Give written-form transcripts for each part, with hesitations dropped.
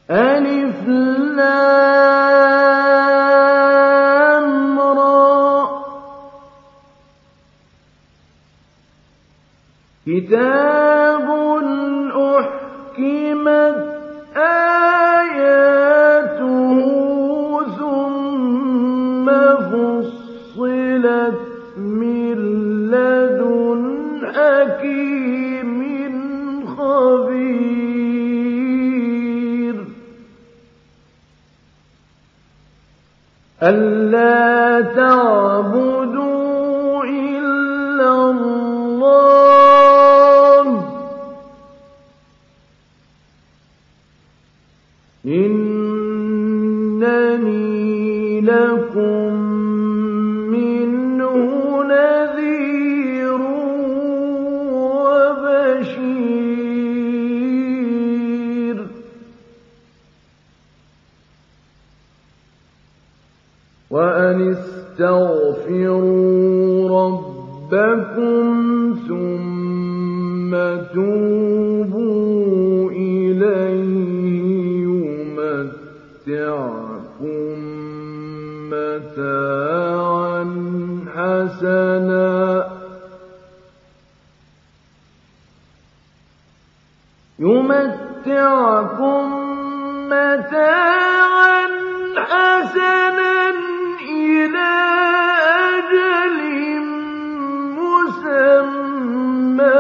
ألف لام را كتاب أحكمت آياته ثم فصلت من لدن حكيم خبير ألا تعبدوا إلا الله إنني لكم منه نذير وبشير وأن استغفروا ربكم ثم توبوا إليه يمتعكم متاعا حسنا إلى أجل مسمى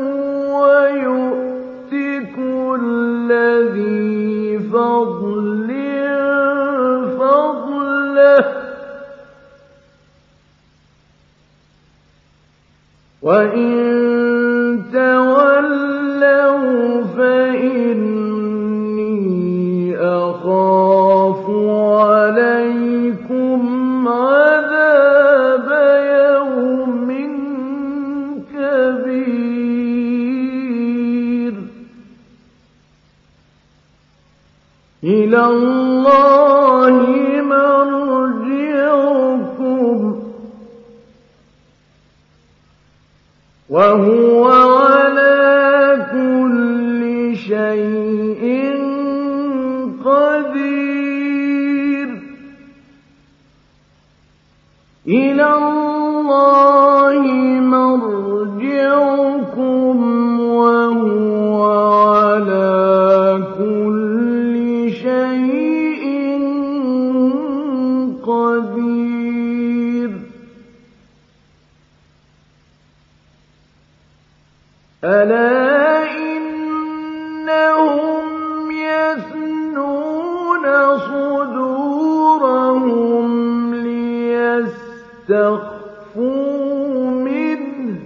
ويؤت كل ذي فضل فضله وإن تولوا فإني أخاف عليكم عذاب يوم كبير إلى الله مرجعكم وهو على كل شيء قدير إلى الله مرجعكم وهو على كل شيء قدير ألا إنهم يثنون صدورهم ليستخفوا منه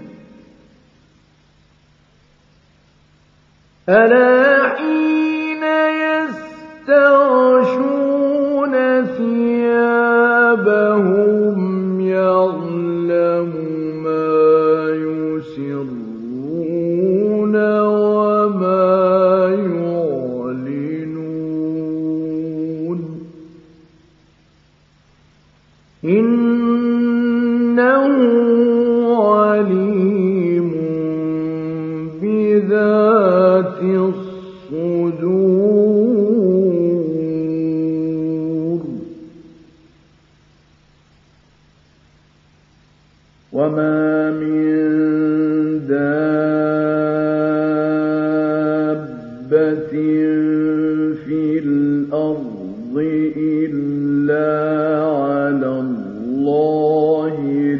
ألا حين يستغشون ثيابهم يعلم ما يسرون وما يعلنون إنه عليم بذات الصدور وما من دابة في الأرض إلا على الله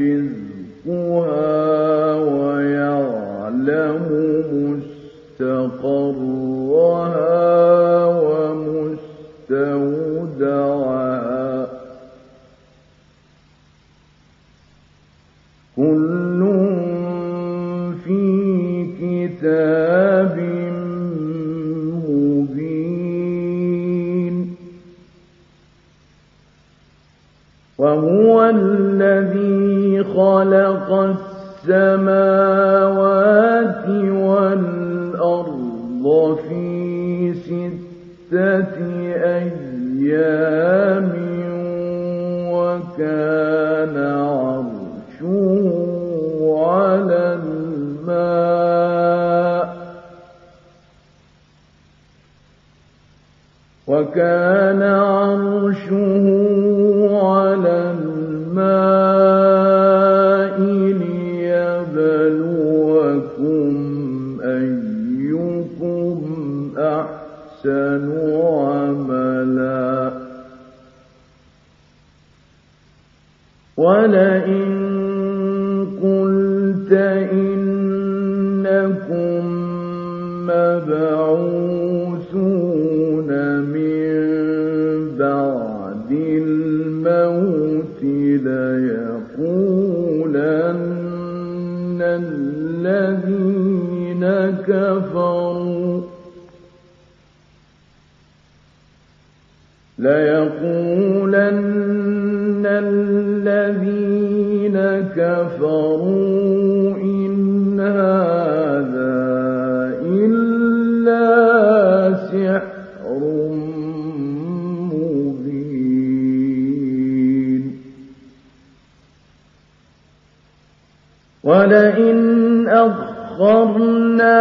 رزقها ويعلم مستقرها ومستودعها كل في كتاب مبين وهو الذي خلق السماوات والأرض في 6 أيام وكان عرشه على الماء وكان عرشه على الماء ليبلوكم أيكم أحسن عملا ولئن قلت إنكم مبعوثون من بعد الموت ليقولن الذين كفروا إن هذا إلا سحر مبين ولئن أخرنا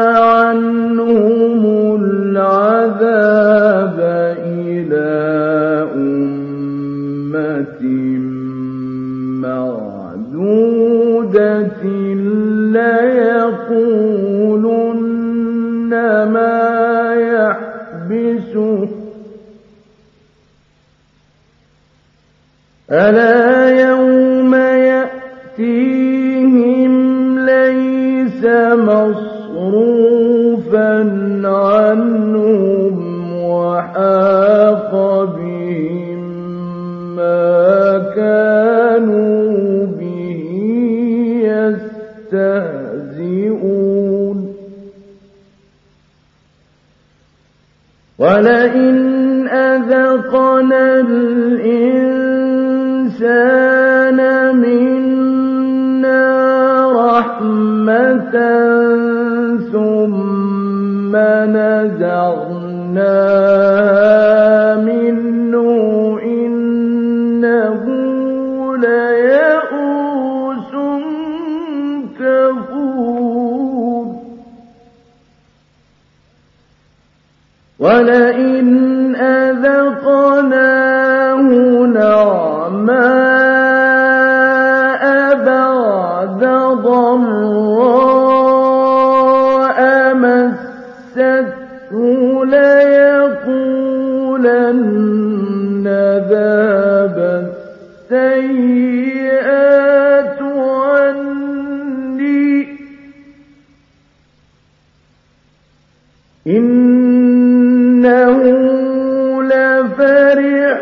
عنهم العذاب إلى أمة معدودة ليقولن ما يحبسه ألا يوم يأتيهم ليس مصروفا عنهم وحاق بهم ما كانوا به يستهزئون ولئن أذقنا الإنسان منا رحمة ثم نزعناها منه إنه ليئوس كفور ولئن أذقناه نعماء بعد ضراء مسته ليقولن ذهب السيئات عني إنه لفرح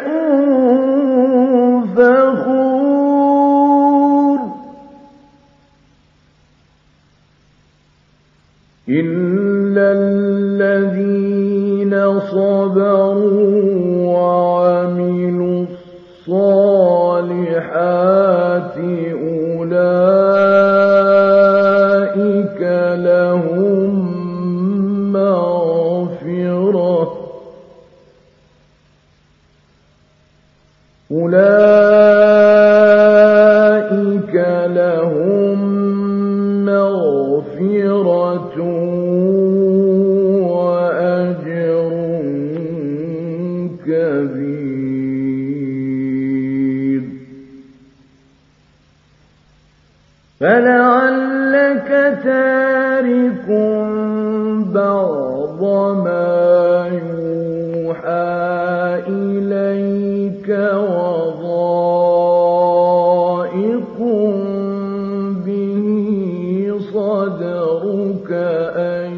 فخور إلا الذين صبروا وعملوا الصالحات أولئك لهم مغفرة وأجر كبير فلعلك تارك بعض ما يوحى إليك وضائق به صدرك أن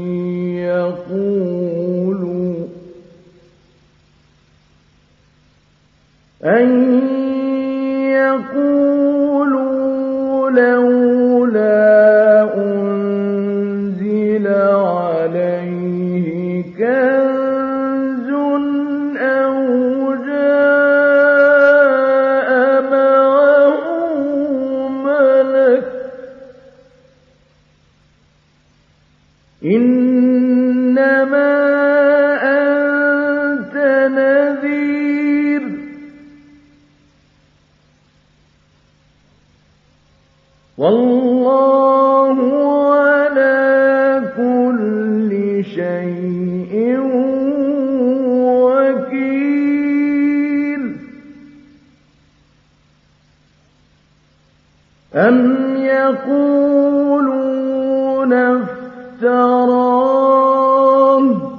يقولوا لولا أنزل عليه كنز أو جاء معه ملك إنما أنت نذير والله على كل شيء أَمْ يَقُولُونَ افْتَرَاهُ ۖ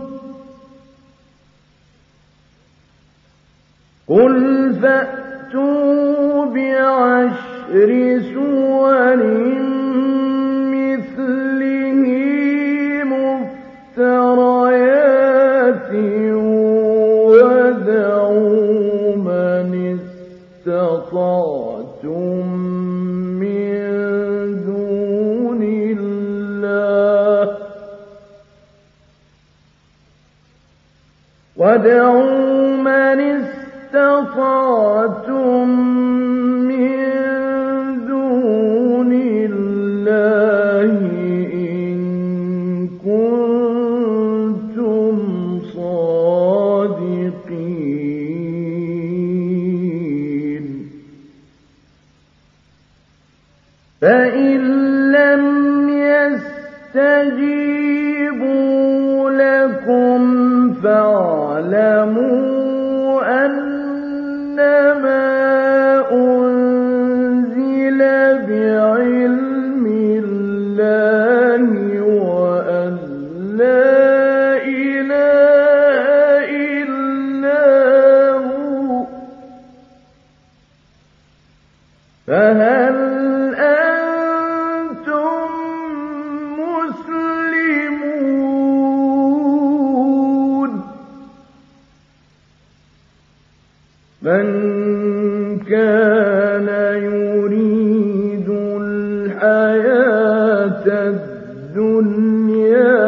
قُلْ فَأْتُوا بِعَشْرِ سُوَرٍ مِّثْلِهِ مُفْتَرَيَاتٍ وَادْعُوا مَنِ اسْتَطَعْتُم مِّن دُونِ اللَّهِ إِن كُنتُمْ صَادِقِينَ فَإِن لَّمْ يَسْتَجِيبُوا لَكُمْ فَاعْلَمُوا أَنَّمَا أُنزِلَ بِعِلْمِ اللَّهِ وَأَن لَّا إِلَٰهَ إِلَّا هُوَ ۖ فَهَلْ أَنتُم مُّسْلِمُونَ مَن كَانَ يُرِيدُ الْحَيَاةَ الدُّنْيَا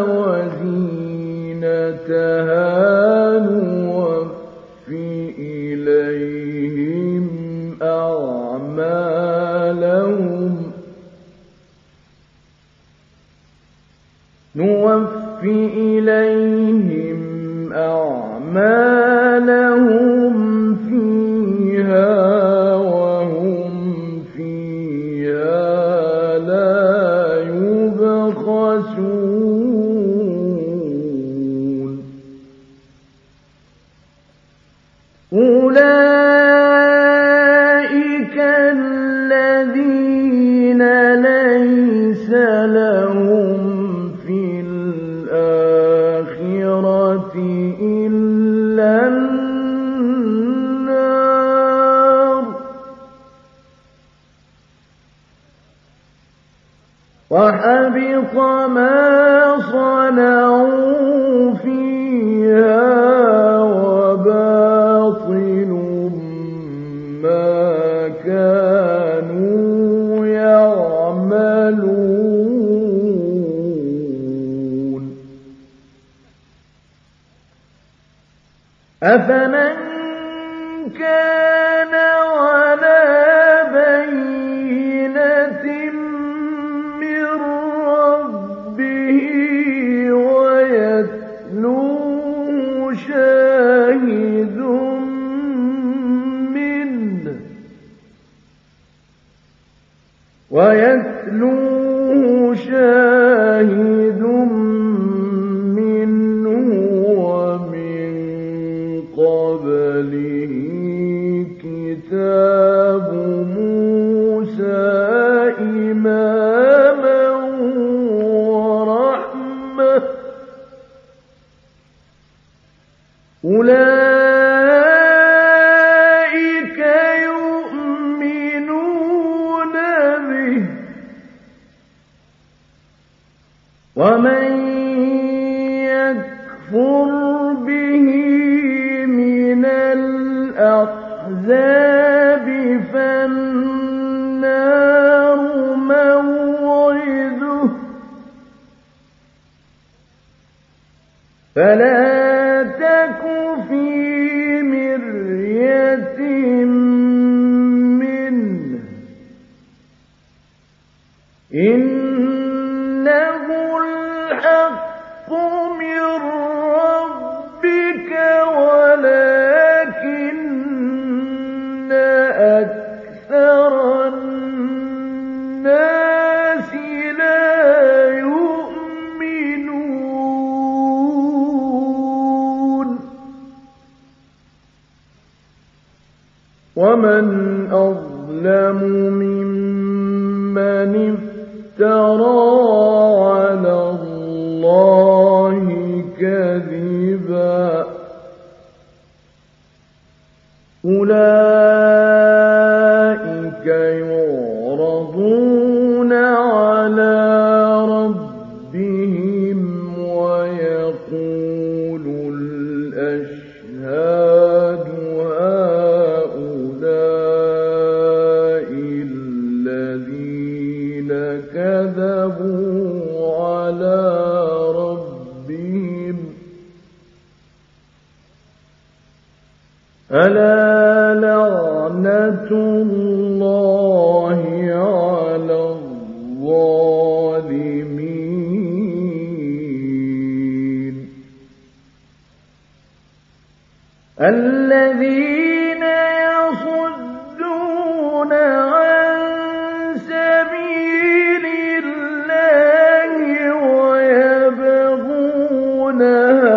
وَزِينَتَهَا نُوَفِّ إِلَيْهِمْ أَعْمَالَهُمْ فِيهَا وَهُمْ فِيهَا لَا يُبْخَسُونَ أُولَٰئِكَ الَّذِينَ لَيْسَ لَهُمْ فِي الْآخِرَةِ إِلَّا النَّارُ وَحَبِطَ مَا صَنَعُوا فِيهَا وَبَاطِلٌ مَّا كَانُوا يَعْمَلُونَ أَفَمَن كَانَ عَلَىٰ بَيِّنَةٍ مِّن رَّبِّهِ وَيَتْلُوهُ شَاهِدٌ مِّنْهُ وَمِن قَبْلِهِ كِتَابُ مُوسَىٰ إِمَامًا وَرَحْمَةً ۚ أُولَٰئِكَ يُؤْمِنُونَ بِهِ ۚ وَمَن يَكْفُرْ بِهِ مِنَ الْأَحْزَابِ فَالنَّارُ مَوْعِدُهُ ۚ فَلَا تَكُ فِي مِرْيَةٍ مِّنْهُ ۚ إِنَّهُ الْحَقُّ مِن رَّبِّكَ وَلَٰكِنَّ أَكْثَرَ النَّاسِ لَا يُؤْمِنُونَ وَمَنْ أَظْلَمُ مِمَّن من افترى على الله كذبا أولئك يعرضون على ربهم ويقول الأشهاد هؤلاء الذين كذبوا على ربهم ألا لعنة الله على الظالمين الذين يصدون عن سبيل الله ويبغونها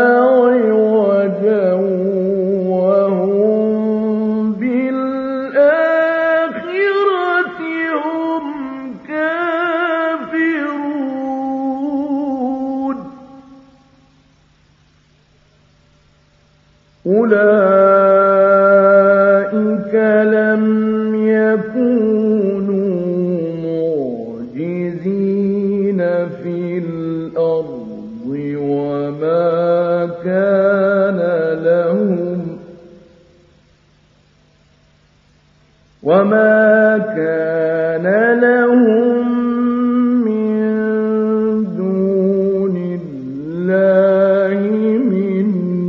عوجا وهم بالآخرة هم كافرون أولئك لم يكونوا معجزين في الأرض وما كان لهم من دون الله من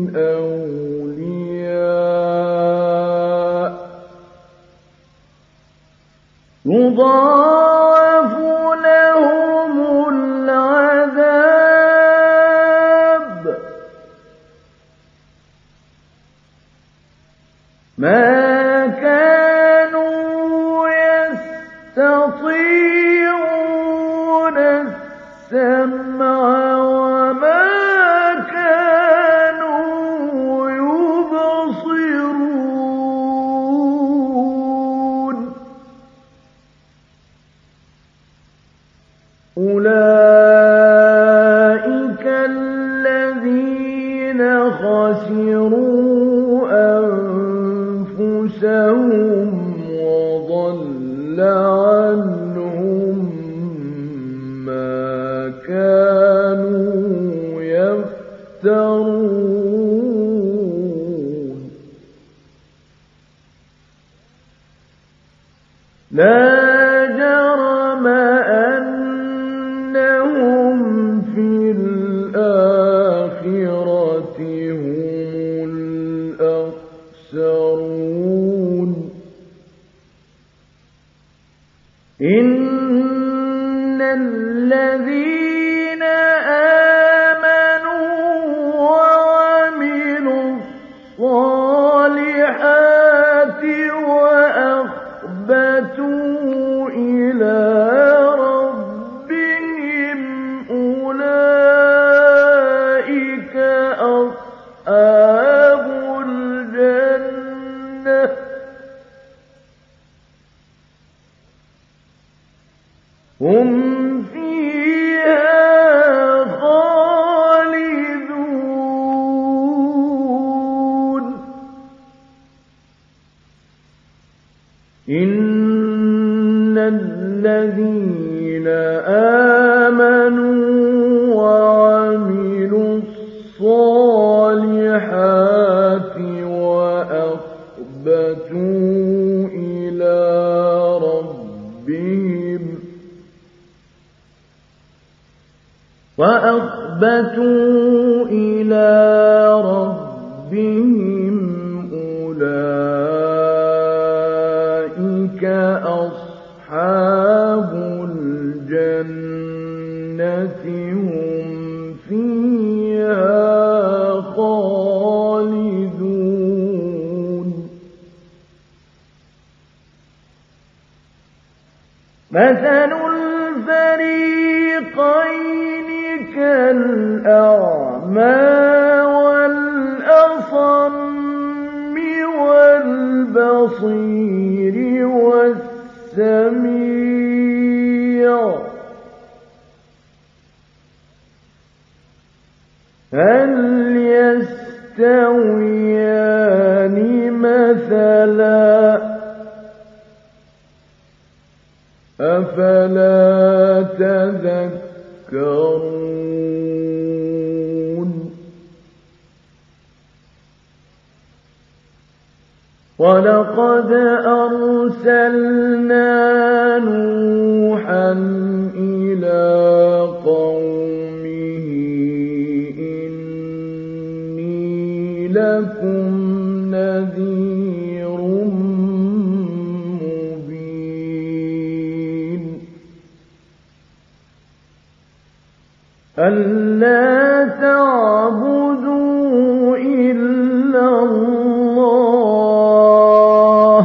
أولياء يضاعف لهم العذاب ما كانوا يستطيعون السمع وما كانوا يبصرون أولئك الذين خسروا أنفسهم وضل عنهم ما كانوا يفترون لا جرم أنهم في الآخرة هم الأخسرون إن الذين آمنوا وعملوا الصالحات وأخبتوا إلى ربهم أولئك أصحاب الجنة هم فيها خالدون إن الذين آمنوا وعملوا الصالحات وأخبتوا إلى ربهم أولئك أصحاب الجنة هم فيها خالدون مثل الفريقين كالأعمى والأصم والبصير والسميع يستويان مثلا أفلا تذكرون ولقد أرسلنا نوحا إلى قومه إني لكم نذير مبين ألا تعبدوا إلا الله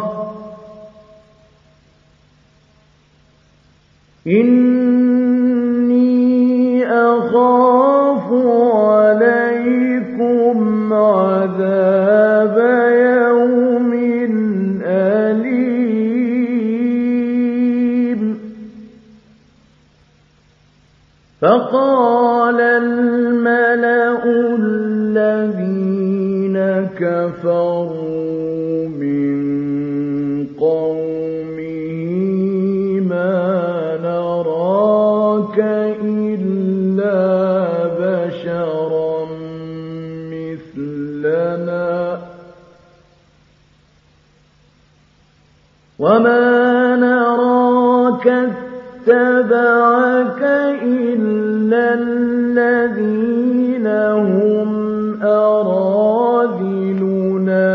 إني أخاف عليكم عذاب يوم أليم فقال الملأ الذين كفروا من قومه ما نراك إلا بشرا مثلنا وما نراك اتبعك إلا الذين هم أراذلنا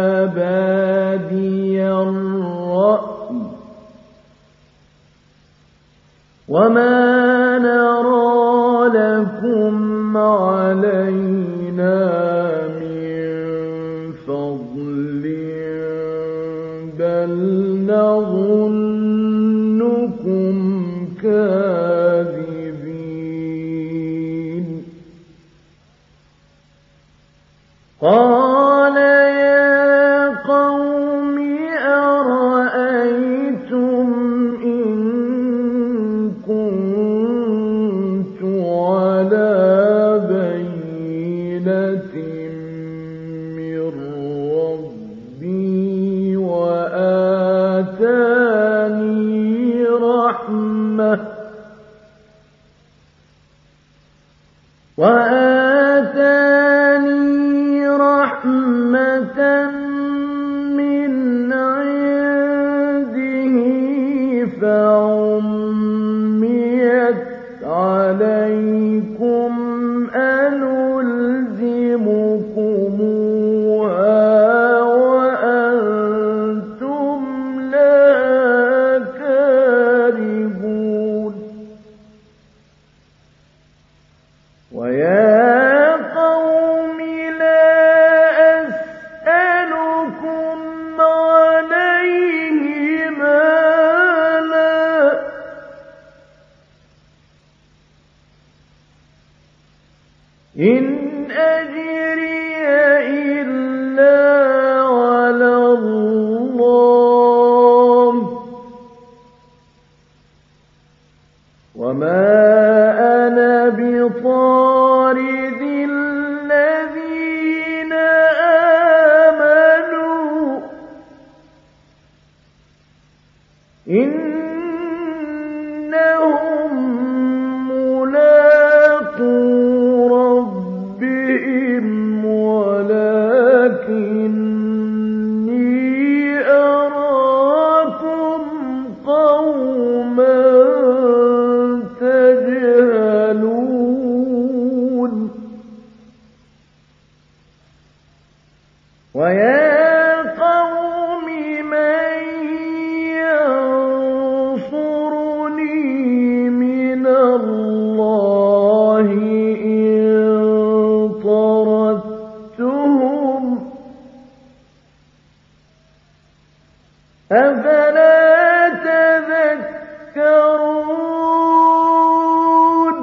بادي الرأي وما نرى لكم علينا من فضل بل نظنكم كاذبين قال يا قوم أرأيتم إن كنت على بينة من ربي وآتاني رحمة من عنده فعميت عليكم أنلزمكموها وأنتم لها كارهون ويا قوم لا أسألكم عليه مالا إن أجري إلا على الله وما أنا بطارد الذين آمنوا إنهم ملاقو ربهم ولكني أراكم قوما تجهلون ويا قوم من ينصرني من الله إن طردتهم أفلا تذكرون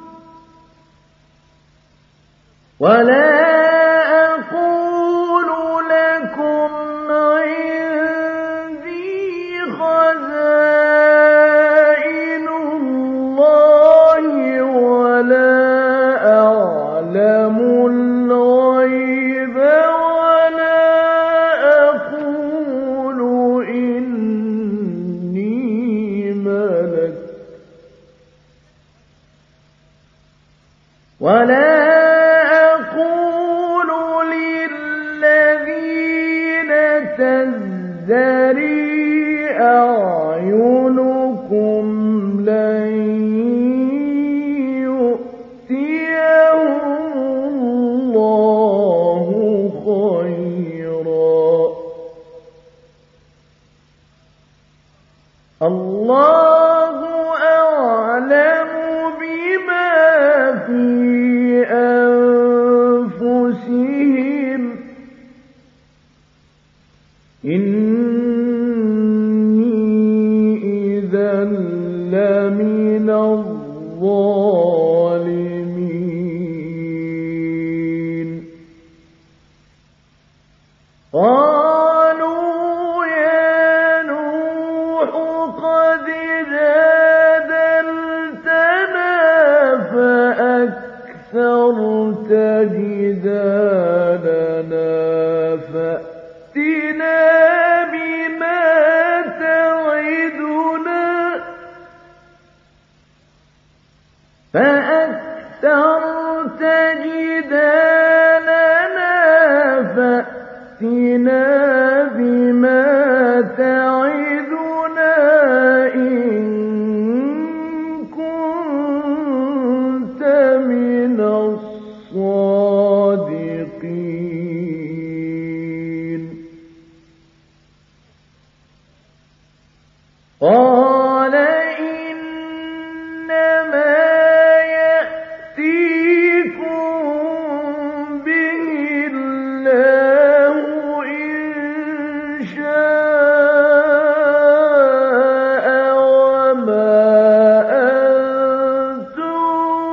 ولا أقول لكم عندي خزائن الله ولا أعلم الغيب تزدري أعينكم لن يؤتيهم الله خيرا الله أعلم بما في أنفسهم إني إذا لمن الظالمين قالوا يا نوح قد جادلتنا فأكثرت جدالنا فأتنا بما تعدنا إن كنت من الصادقين قال إنما يأتيكم به الله إن شاء وما أنتم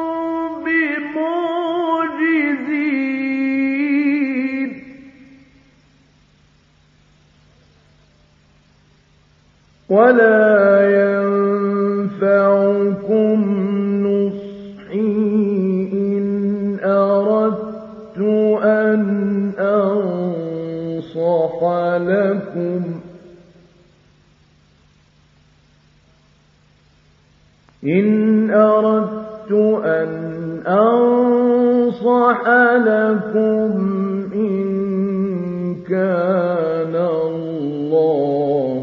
بمعجزين ولا ينفعكم نصحي إن أردت أن أنصح لكم إن كان الله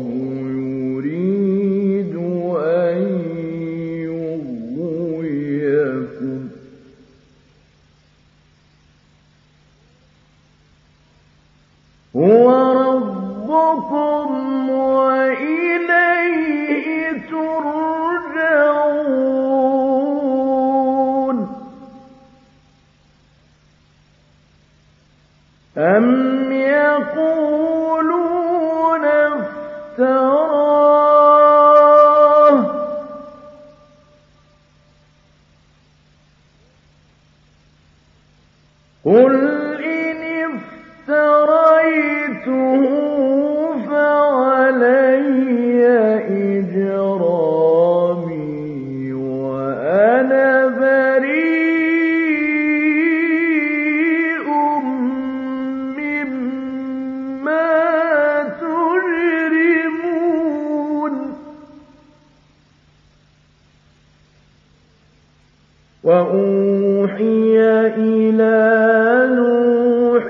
يريد أن يغويكم هو ربكم وإليه ترجعون أم يقولون افتراه قل إن افتريته فعلي إجرامي وأنا بريء مما تجرمون وأوحي إلى نوح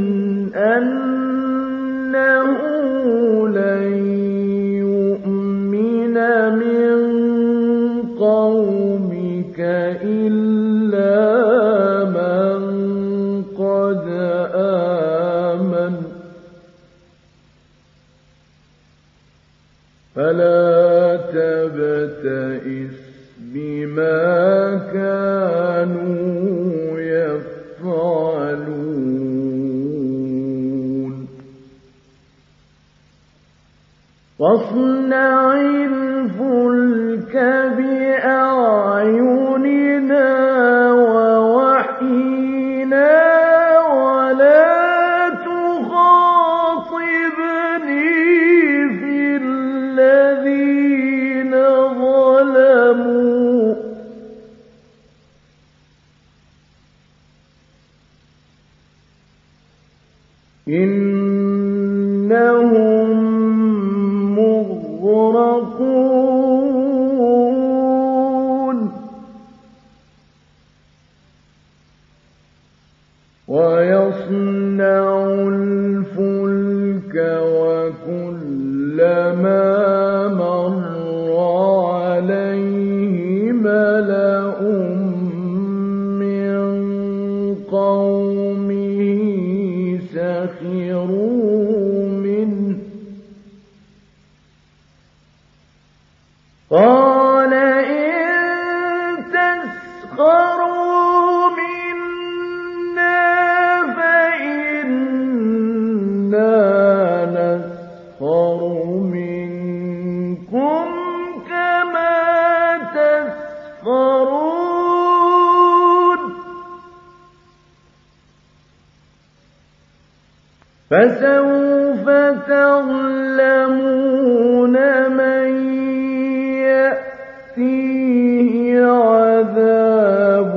أنه لن يؤمن من قومك إلا من قد آمن فلا تبتئس بما كانوا يفعلون واصنع الفلك بأعيننا ووحينا ولا تخاطبني في الذين ظلموا إنهم مغرقون ويصنع الفلك وكل فسوف تعلمون من يأتيه عذاب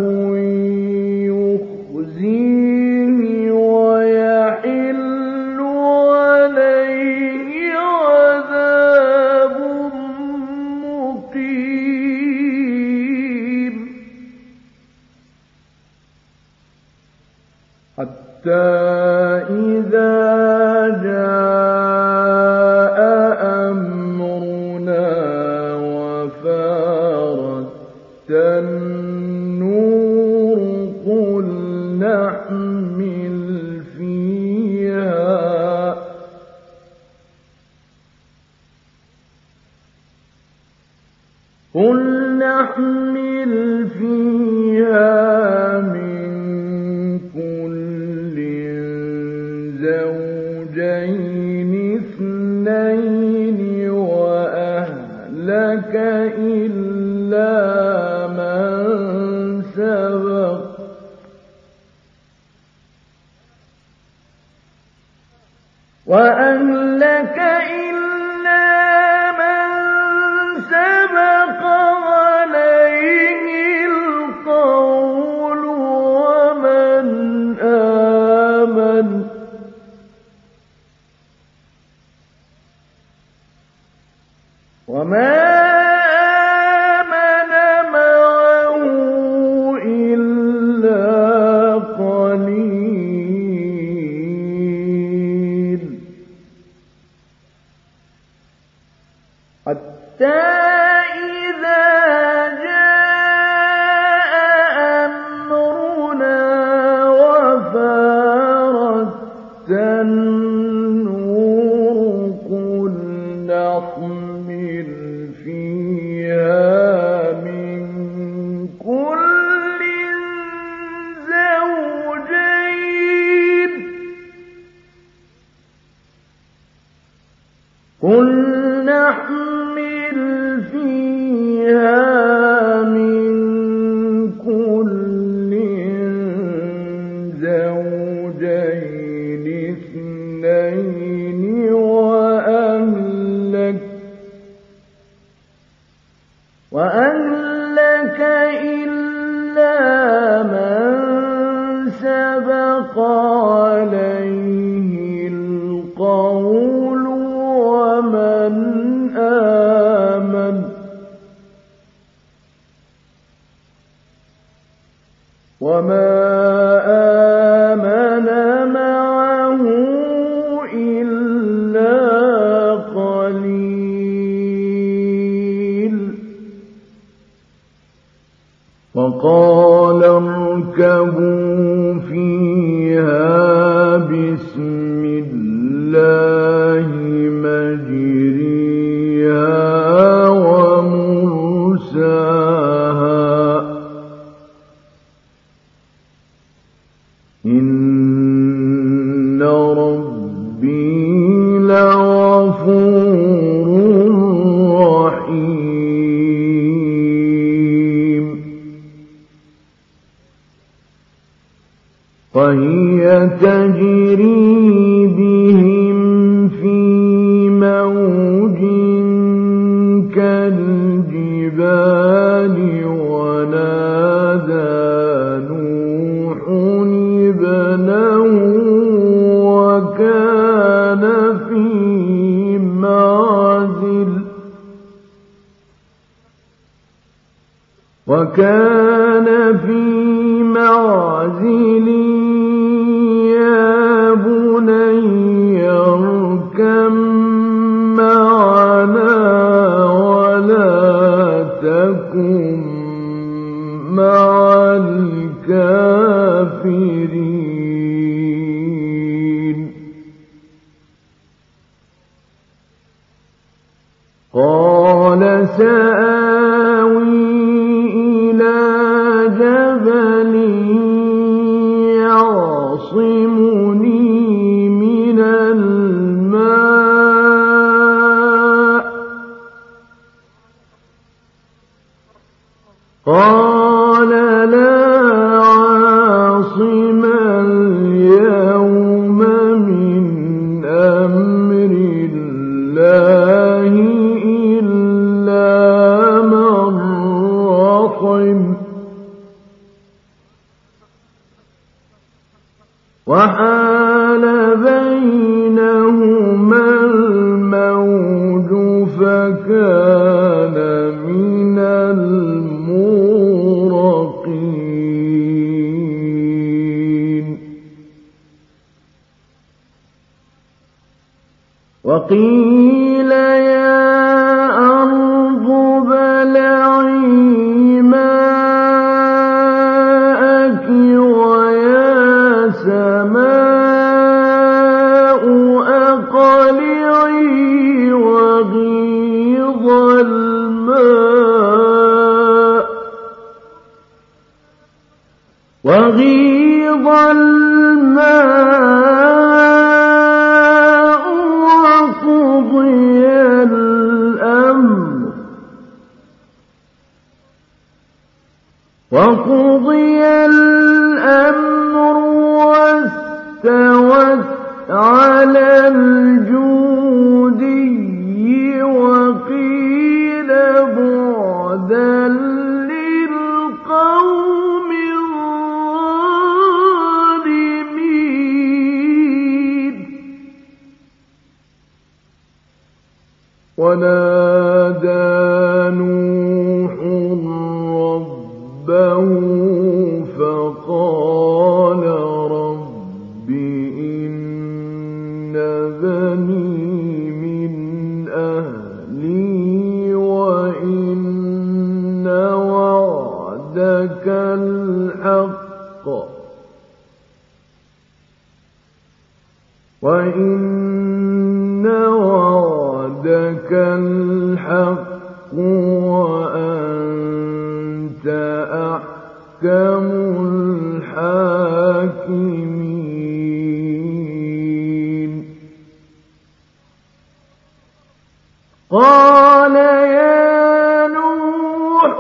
يخزيه ويحل عليه عذاب مقيم حتى إذا جاء أمرنا وفارت النور قل نحمل فيها من كل زوجين اثنين وأهلك إلا من سبق عليه القول ومن آمن وما آمن معه إلا قليل حتى إذا جاء أمرنا وفارت النور قل نحمل فيها من كل زوجين اثنين وأهلك إلا من سبق عليه القول ومن آمن وما آمن معه إلا قليل وقال اركبوا فيها بسم الله مجريها ومرساها إن ربي لغفور رحيم وهي تجري بهم في موج كالجبال ونادى نوح ابنه وكان في معزل يا بني اركب معنا ولا تكن مع الكافرين قال سآوي إلى جبل يعصمني من الماء قال لا عاصم اليوم من بينهما الموج فكان من المغرقين وقيل يا أرض ابلعي ماءك ويا سماء أقلعي وغيض الماء وقضي الأمر واستوت على الجودي وقيل بعدا للقوم الظالمين ونادى نوح ربه فقال رب إن بني من أهلي وإن وعدك الحق وأنت أحكم الحاكمين قال يا نوح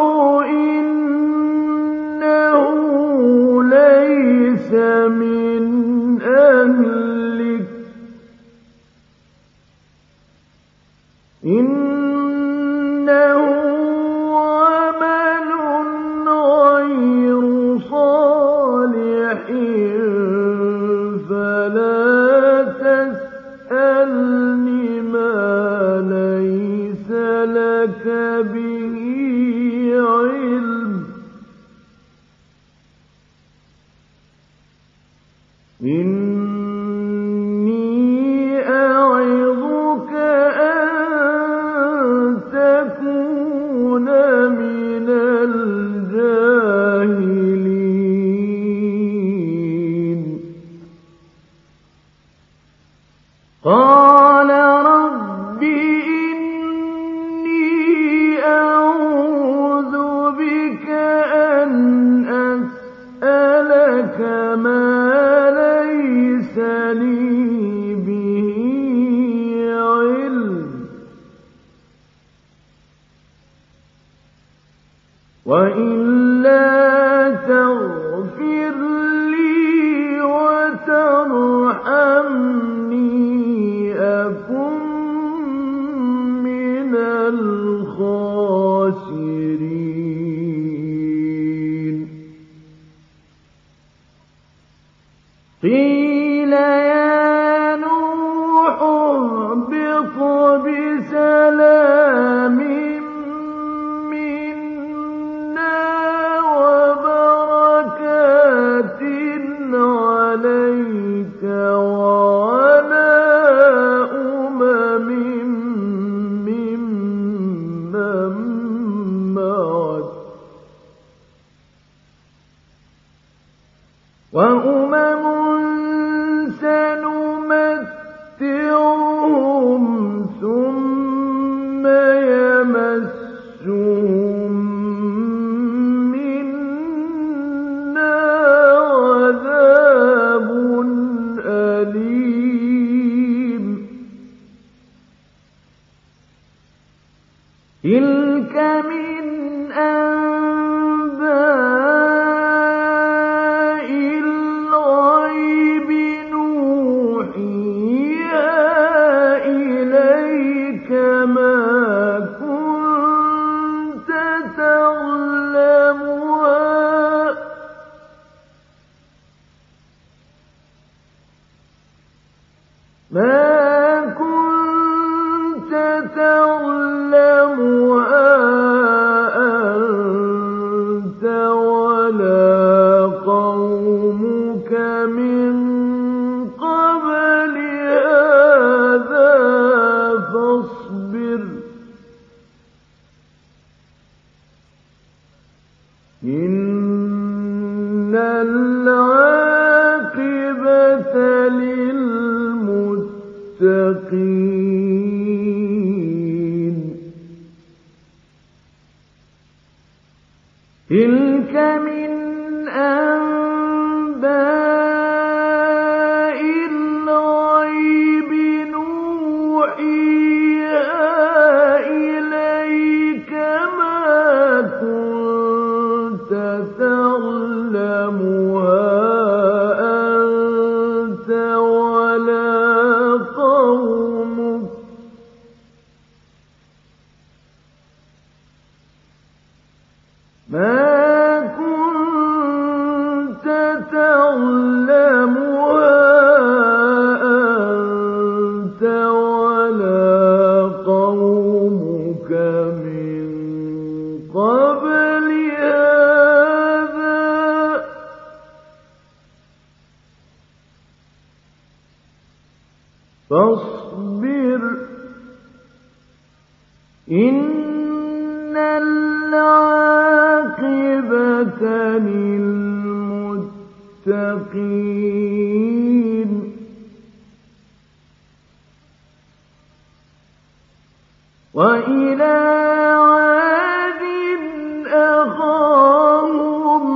إنه ليس من أهلك إنه عمل غير صالح فلا تسألني ما ليس لك به علم إني أعظك أن تكون من الجاهلين قال رب إني أعوذ بك أن أسألك ما ليس لي به علم وإلا تغفر لي وترحمني أكن من الخاسرين قيل يا نوح اهبط بسلام منا وبركات عليك وعلى أمم ممن معك وأمم سنمتعهم ثم يمسهم منا عذاب أليم تلك من أنباء الغيب نوحيها إليك ما كنت تعلمها ما كنت تعلمها أنت ولا قومك من قبل هذا فاصبر إن العاقبة للمتقين تلك من أنباء الغيب نوحيها إليك ما كنت تعلمها أنت ولا قومك ما كنت تعلمها أنت ولا قومك من قبل هذا فاصبر إن العاقبة للمتقين وإلى عاد أخاهم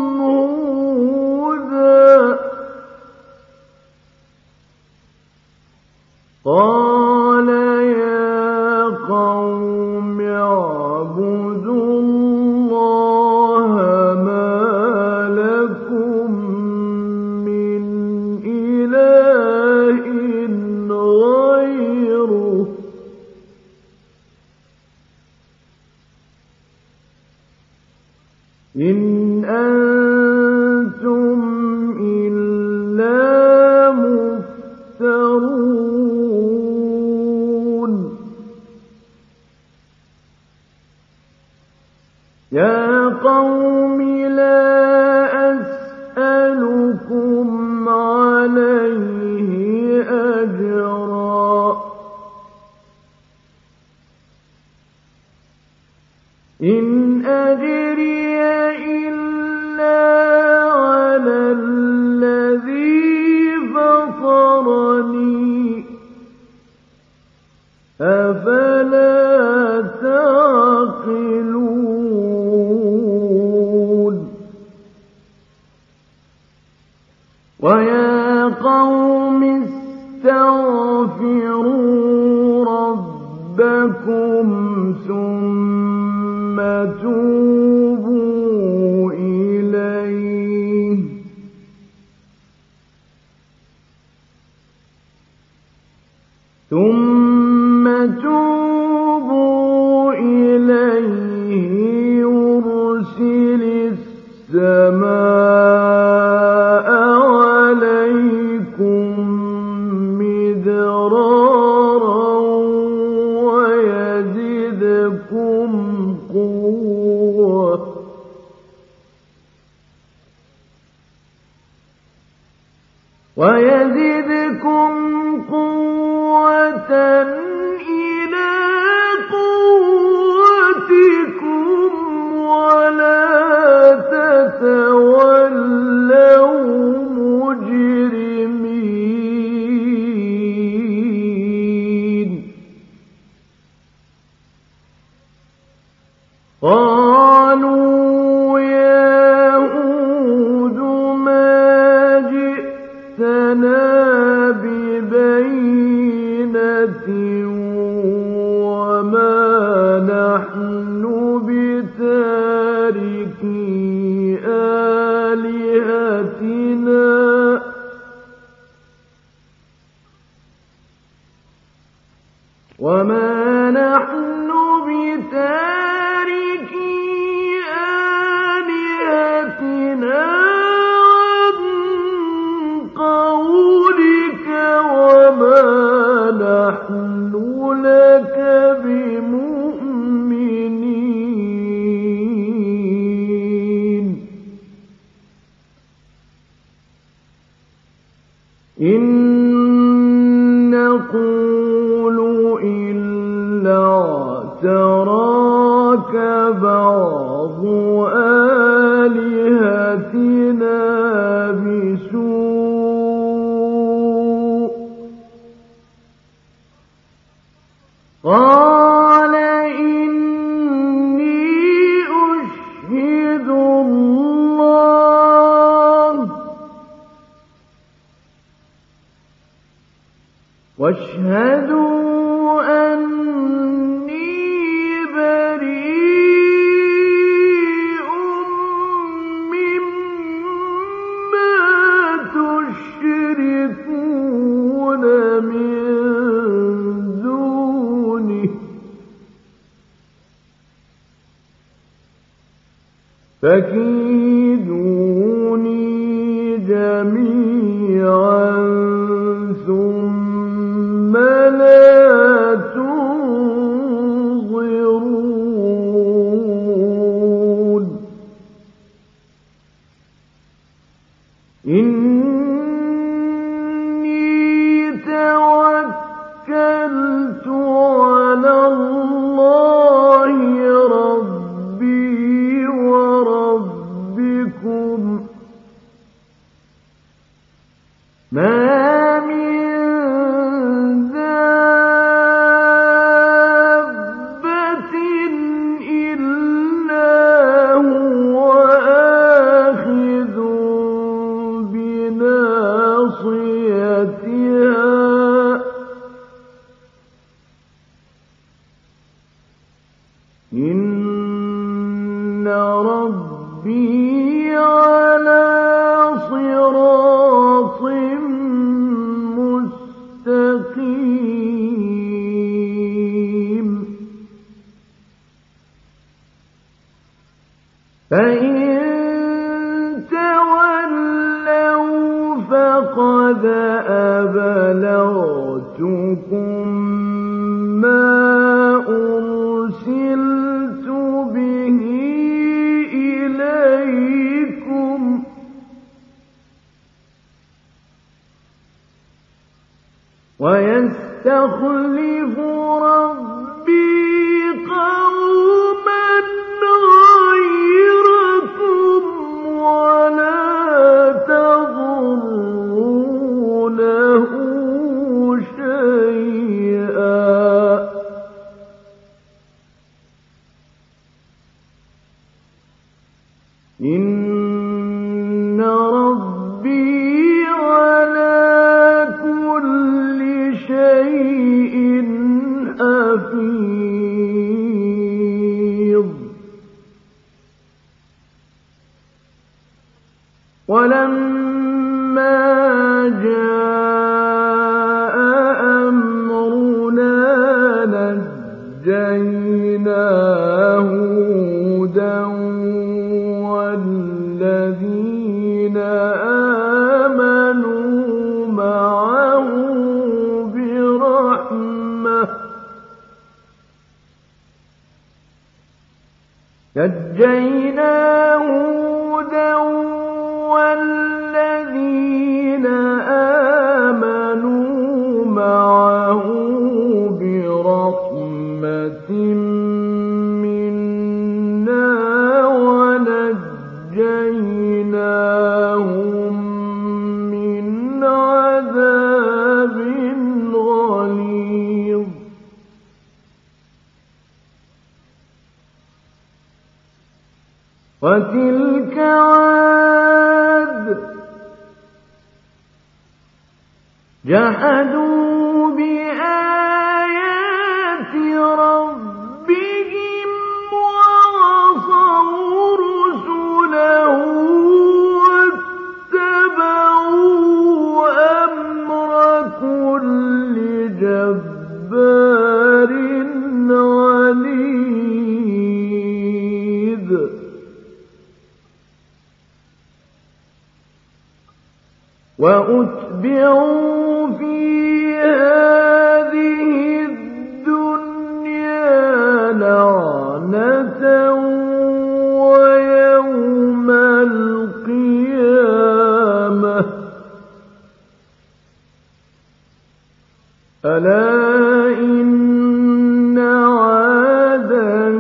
هودا قال يا قوم اعبدوا الله ما لكم من إله غيره إن أنتم إلا مفترون يا قوم لا أسألكم عليه أجرا إن أجري إلا على الذي فطرني أفلا تعقلون ويا قوم استغفروا ربكم ثم توبوا إليه يرسل السماء عليكم مدرارا ويزدكم قوة إلى قوتكم ولا تتولوا مجرمين قالوا يا هود ما جئتنا ببينة وما نحن بتاركي آلهتنا عن قولك وما واشهدوا أني بريء مما تشركون من دونه فكيدوني جميعا ثم لا تنظرون إني توكلت على الله ربي وربكم ما من دابة إلا هو آخذ بناصيتها إن ربي على صراط مستقيم فإن تولوا فقد أبلغتكم ما أرسلت به إليكم ويستخلف ربي قوما غيركم ولا تضرونه شيئا إن ربي على كل شيء حفيظ ولما جاء أمرنا نجينا هودا والذين آمنوا معه برحمة نجينا هودا والذين آمنوا معه برحمة منا ونجيناهم من عذاب غليظ وتلك عاد جحدوا بآيات ربهم وعصوا رسله واتبعوا أمر كل جبار عنيد وأتبعوا في هذه الدنيا لعنة ويوم القيامة ألا إن عادا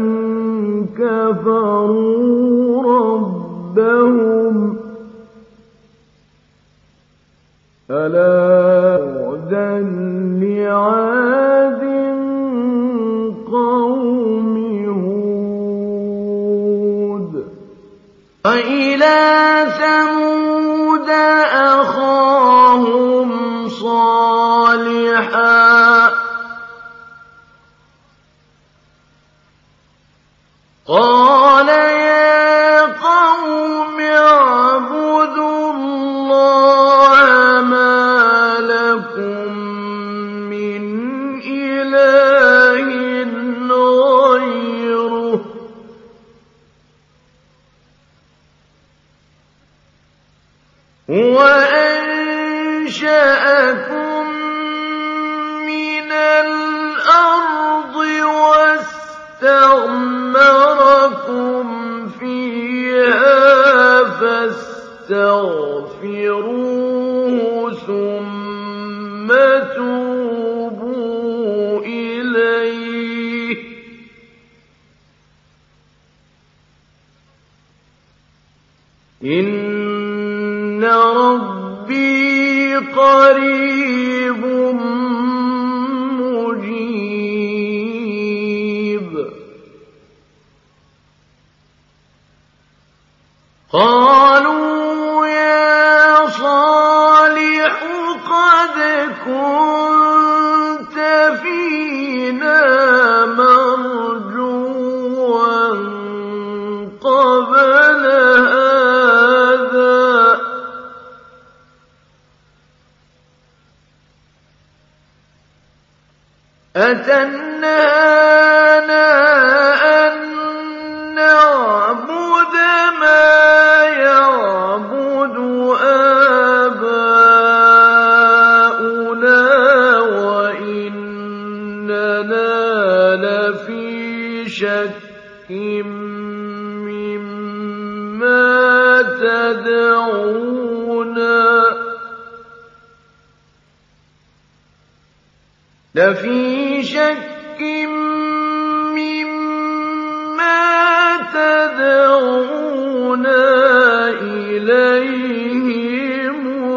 كفروا ربهم ألا بعدا لعاد قوم هود وإلى ثمود أخاهم صالحا صَالِحًا قَالَ يَا قَوْمِ اعْبُدُوا اللَّهَ مَا لَكُم مِّنْ إِلَٰهٍ غَيْرُهُ هُوَ أَنشَأَكُم مِّنَ الْأَرْضِ وَاسْتَعْمَرَكُمْ فِيهَا فَاسْتَغْفِرُوهُ ثُمَّ تُوبُوا إِلَيْهِ ۚ إِنَّ رَبِّي قَرِيبٌ مُّجِيبٌ قَالُوا يَا صَالِحُ قَدْ كُنتَ فِينَا مَرْجُوًّا قَبْلَ هَٰذَا أَتَنْهَانَا أَن نَّعْبُدَ مَا يَعْبُدُ آبَاؤُنَا وَإِنَّنَا لَفِي شَكٍّ مِّمَّا تَدْعُونَا إِلَيْهِ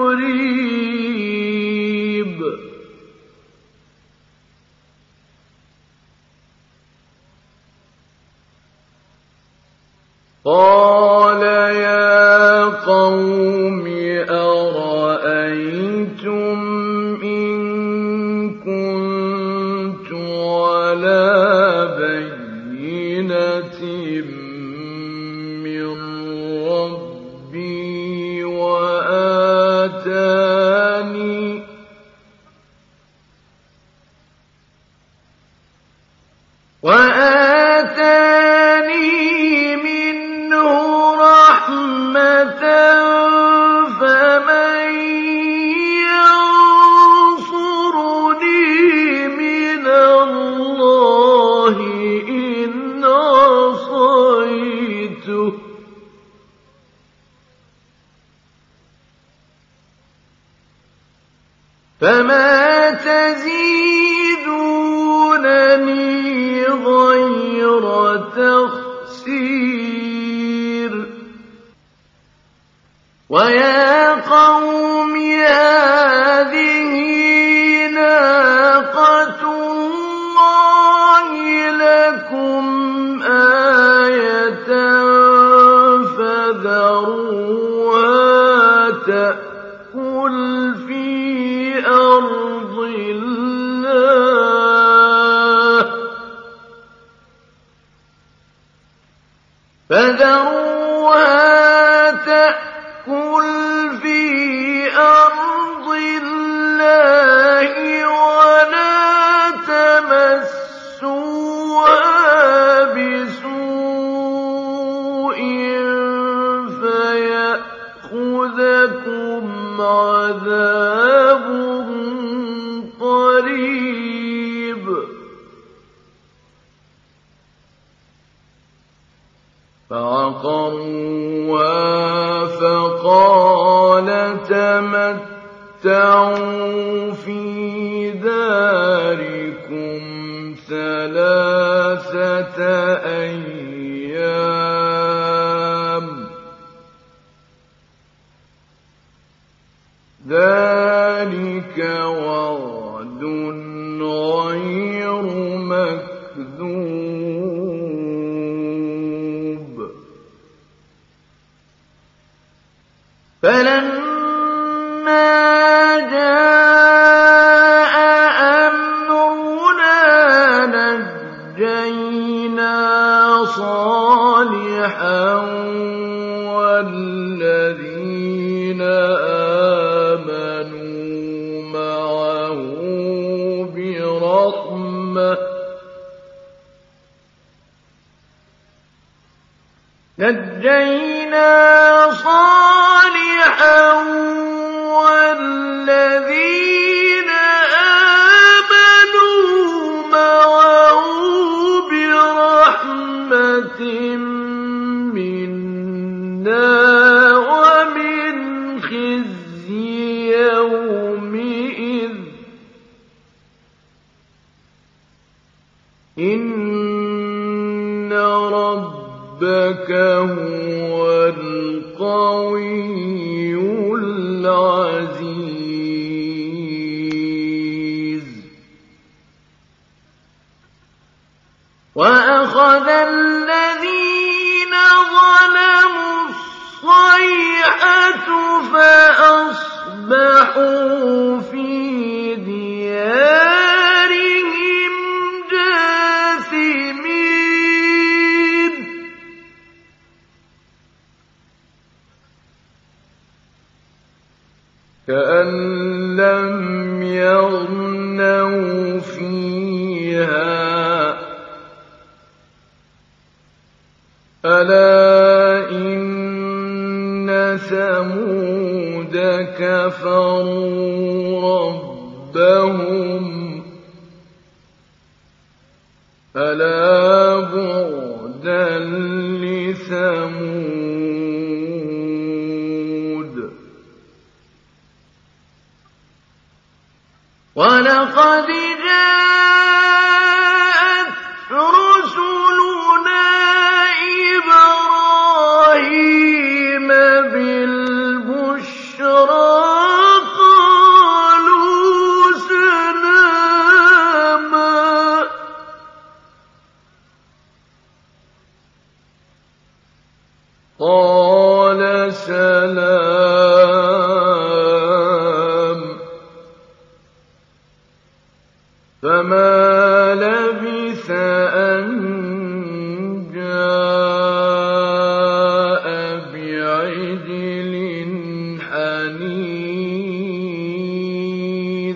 مُرِيبٍ قَالَ يَا قَوْمِ أَرَأَيْتُمْ إِن كُنتُ عَلَىٰ بَيِّنَةٍ مِّن رَّبِّي وَآتَانِي مِنْهُ رَحْمَةً فَمَن يَنصُرُنِي مِنَ اللَّهِ إِنْ عَصَيْتُهُ ۖ فَمَا تَزِيدُونَنِي غَيْرَ تَخْسِيرٍ وَيَا قَوْمِ هَٰذِهِ نَاقَةُ اللَّهِ لَكُمْ آيَةً فَذَرُوهَا تَأْكُلْ فِي أَرْضِ اللَّهِ وَلَا تَمَسُّوهَا بِسُوءٍ فَيَأْخُذَكُمْ عَذَابٌ قَرِيبٌ فَعَقَرُوهَا فَقَالَ تَمَتَّعُوا فِي دَارِكُمْ 3 أَيَّامٍ ۖ ذَٰلِكَ وَعْدٌ غَيْرُ مَكْذُوبٍ فَلَمَّا جَاءَ رَحْمَةٍ نَجَّيْنَا صَالِحًا وَالَّذِينَ آمَنُوا مَعَهُ بِرَحْمَةٍ مِّنَّا وَمِنْ خِزْيِ يَوْمِئِذٍ إِنَّ رَبَّكَ هُوَ الْقَوِيُّ الْعَزِيزُ وَأَخَذَ الَّذِينَ ظَلَمُوا الصَّيْحَةُ فَأَصْبَحُوا فِي دِيَارِهِمْ جَاثِمِينَ كَأَن لَّمْ يَغْنَوْا فِيهَا أَلَا إِنَّ ثَمُودَ كَفَرُوا رَبَّهُمْ أَلَا بُعْدًا لِّثَمُودَ وَلَقَدْ جَاءَتْ رُسُلُنَا إِبْرَاهِيمَ بِالْبُشْرَىٰ قَالُوا سَلَامًا قَالَ سَلَامٌ فَمَا لَبِثَ أَن جَاءَ بِعِجْلٍ حَنِيذٍ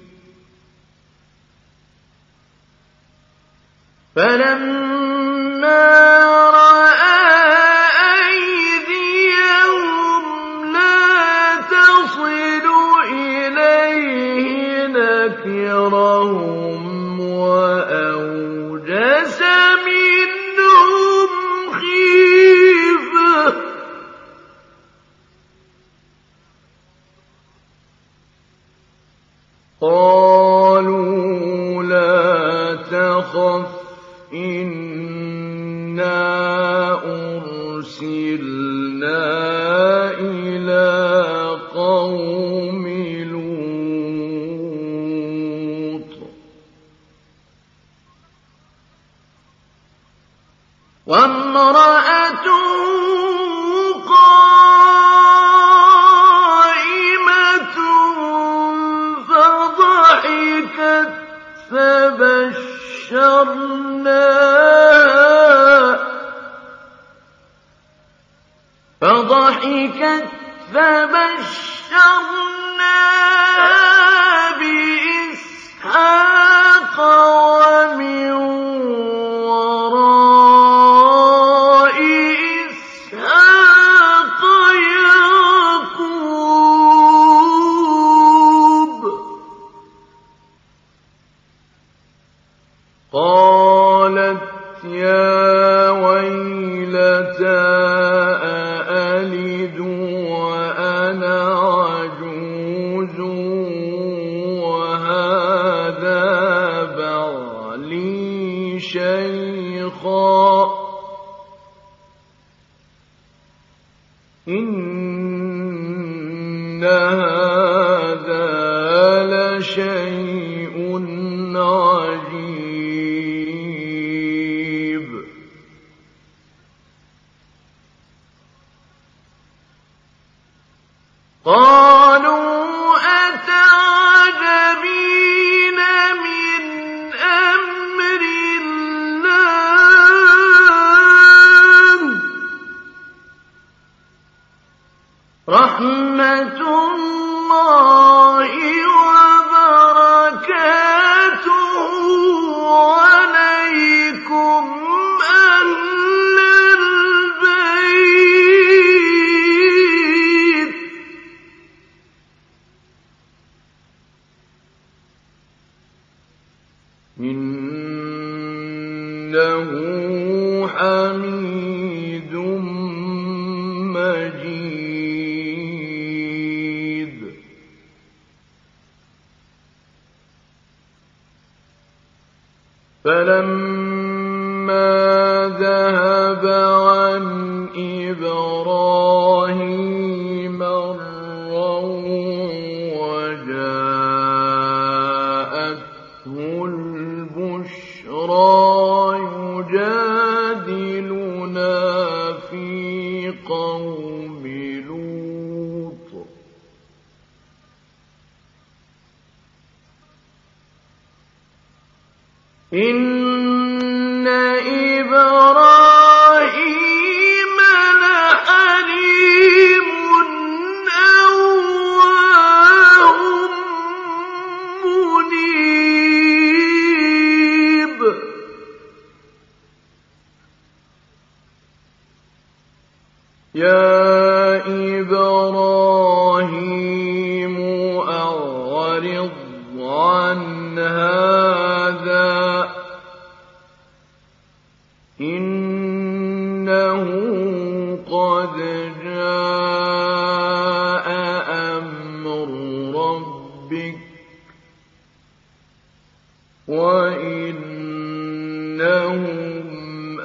فَلَمَّا رَأَىٰ أَيْدِيَهُمْ لَا تَصِلُ إِلَيْهِ نَكِرَهُمْ وَأَوْجَسَ مِنْهُمْ خِيفَةً قَالُوا لَا تَخَفْ إِنَّا أُرْسِلْنَا إِلَىٰ قَوْمِ لُوطٍ وَامْرَأَتُهُ قَائِمَةٌ فَضَحِكَتْ فَبَشَّرْنَاهَا بِإِسْحَاقَ وَمِن وَرَاءِ إِسْحَاقَ يَعْقُوبَ قَالَتْ يَا وَيْلَتَىٰ أَأَلِدُ وَأَنَا عَجُوزٌ وَهَٰذَا بَعْلِي شَيْخًا إِنَّ هَٰذَا لَشَيْءٌ عَجِيبٌ قَالُوا أَتَعْجَبِينَ مِنْ أَمْرِ اللَّهِ رَحْمَتُ اللَّهِ وَبَرَكَاتُهُ إنه حميد مجيد. فلما ذهب عن إبراهيم الروع وجاءته البشرى يجادلنا في قوم لوط إن إبراهيم لحليم أواه منيب. يا إبراهيم أعرض عن هذا إنه قد جاء أمر ربك وإنهم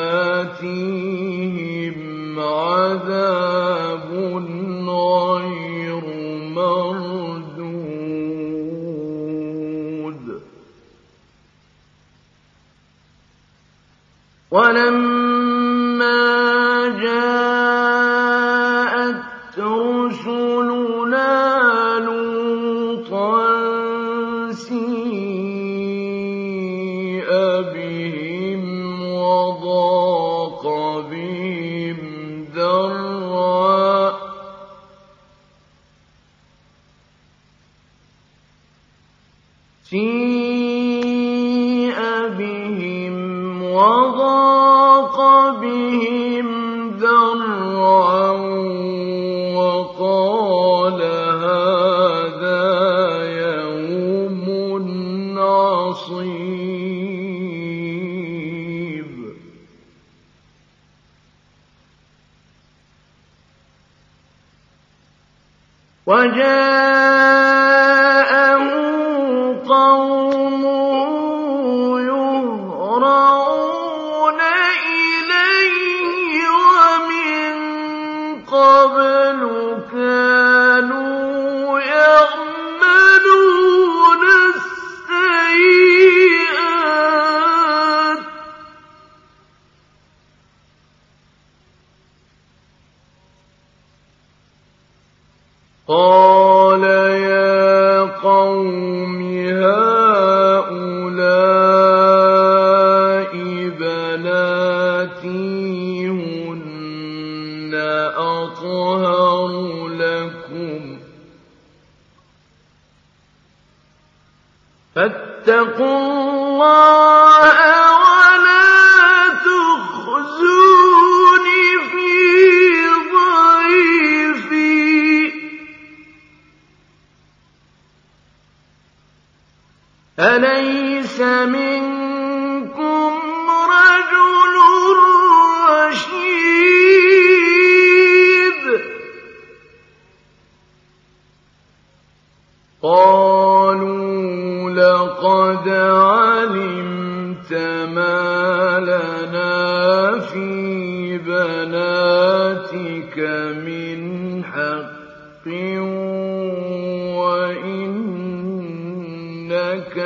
آتيهم عذاب غير مردود. ولما جاءت رسلنا لوطا سيء بهم وضاق بهم ذرعا وضاق بهم ذرعا وقال هذا يوم عصيب. وجاءه قومه يهرعون إليه ومن قبل كانوا يعملون السيئات قال يا قوم هؤلاء بناتي هن أطهر لكم فاتقوا الله ولا تخزوني في ضيفي أليس منكم رجل رشيد. قالوا لقد علمت ما لنا في بناتك من حق وإنك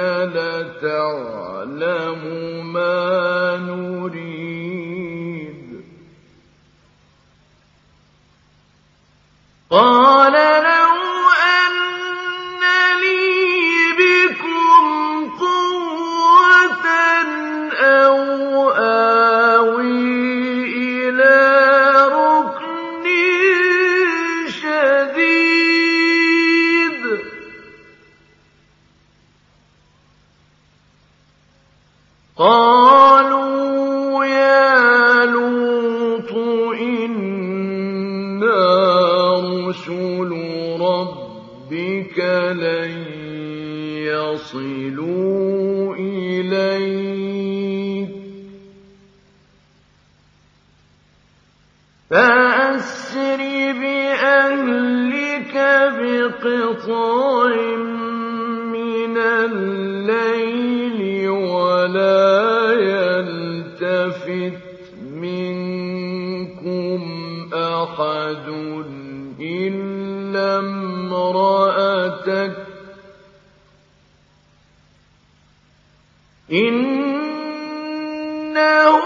لتعلم ما نريد. قال لو أن لي بكم قوة أو آوي إلى ركن شديد. قالوا يا لوط إنا رسل ربك لن يصلوا يصلوا إليك فأسر بأهلك بقطع من الليل ولا يلتفت منكم أحد إلا امرأتك إنه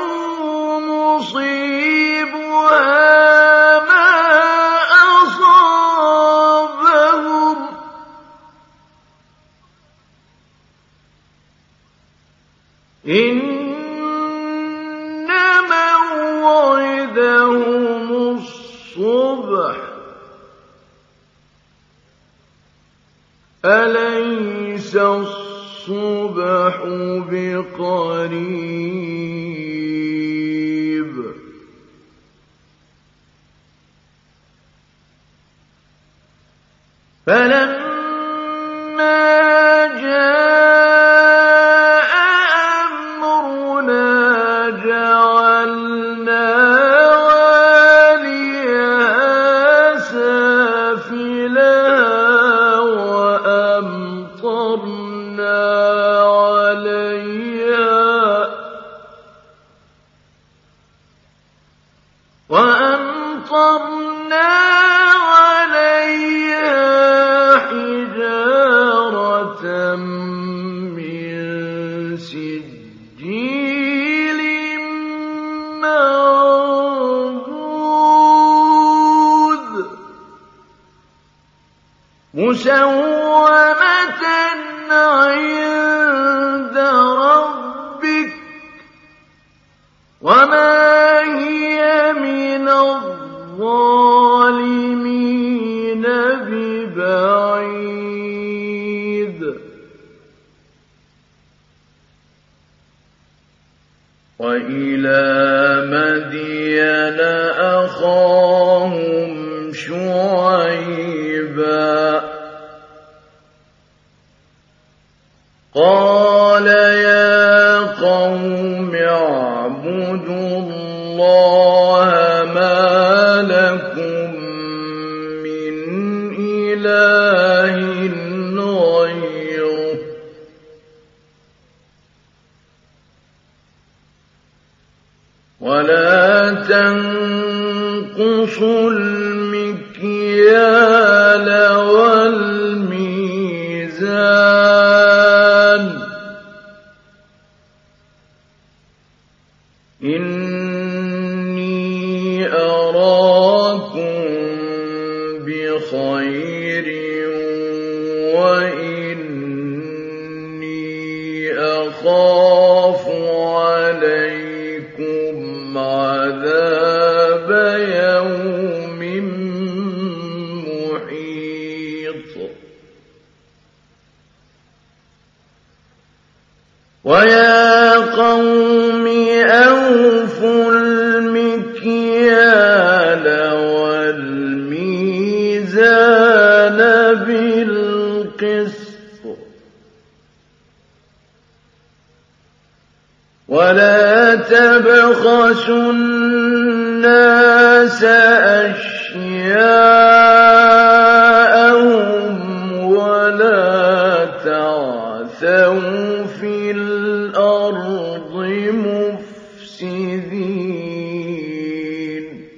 مصيبها ما أصابهم إن موعدهم الصبح أليس الصبح بقريب فلما جاء أمرنا جعلنا عاليها سافلها وأمطرنا عليها حجارة من سجيل منضود مسومة عند ربك وما هي من الظالمين ببعيد وإلى مدين أخاهم شعيبا قال يا قوم اعبدوا الله ما لكم من إله غيره ولا تنقصوا المكيال والميزان إني أراكم بخير وإني أخاف عليكم عذاب يوم محيط ويا قوم أوفوا المكيال والميزان بالقسط ولا تبخسوا الناس أشياءهم ولا تعثوا في الأرض مفسدين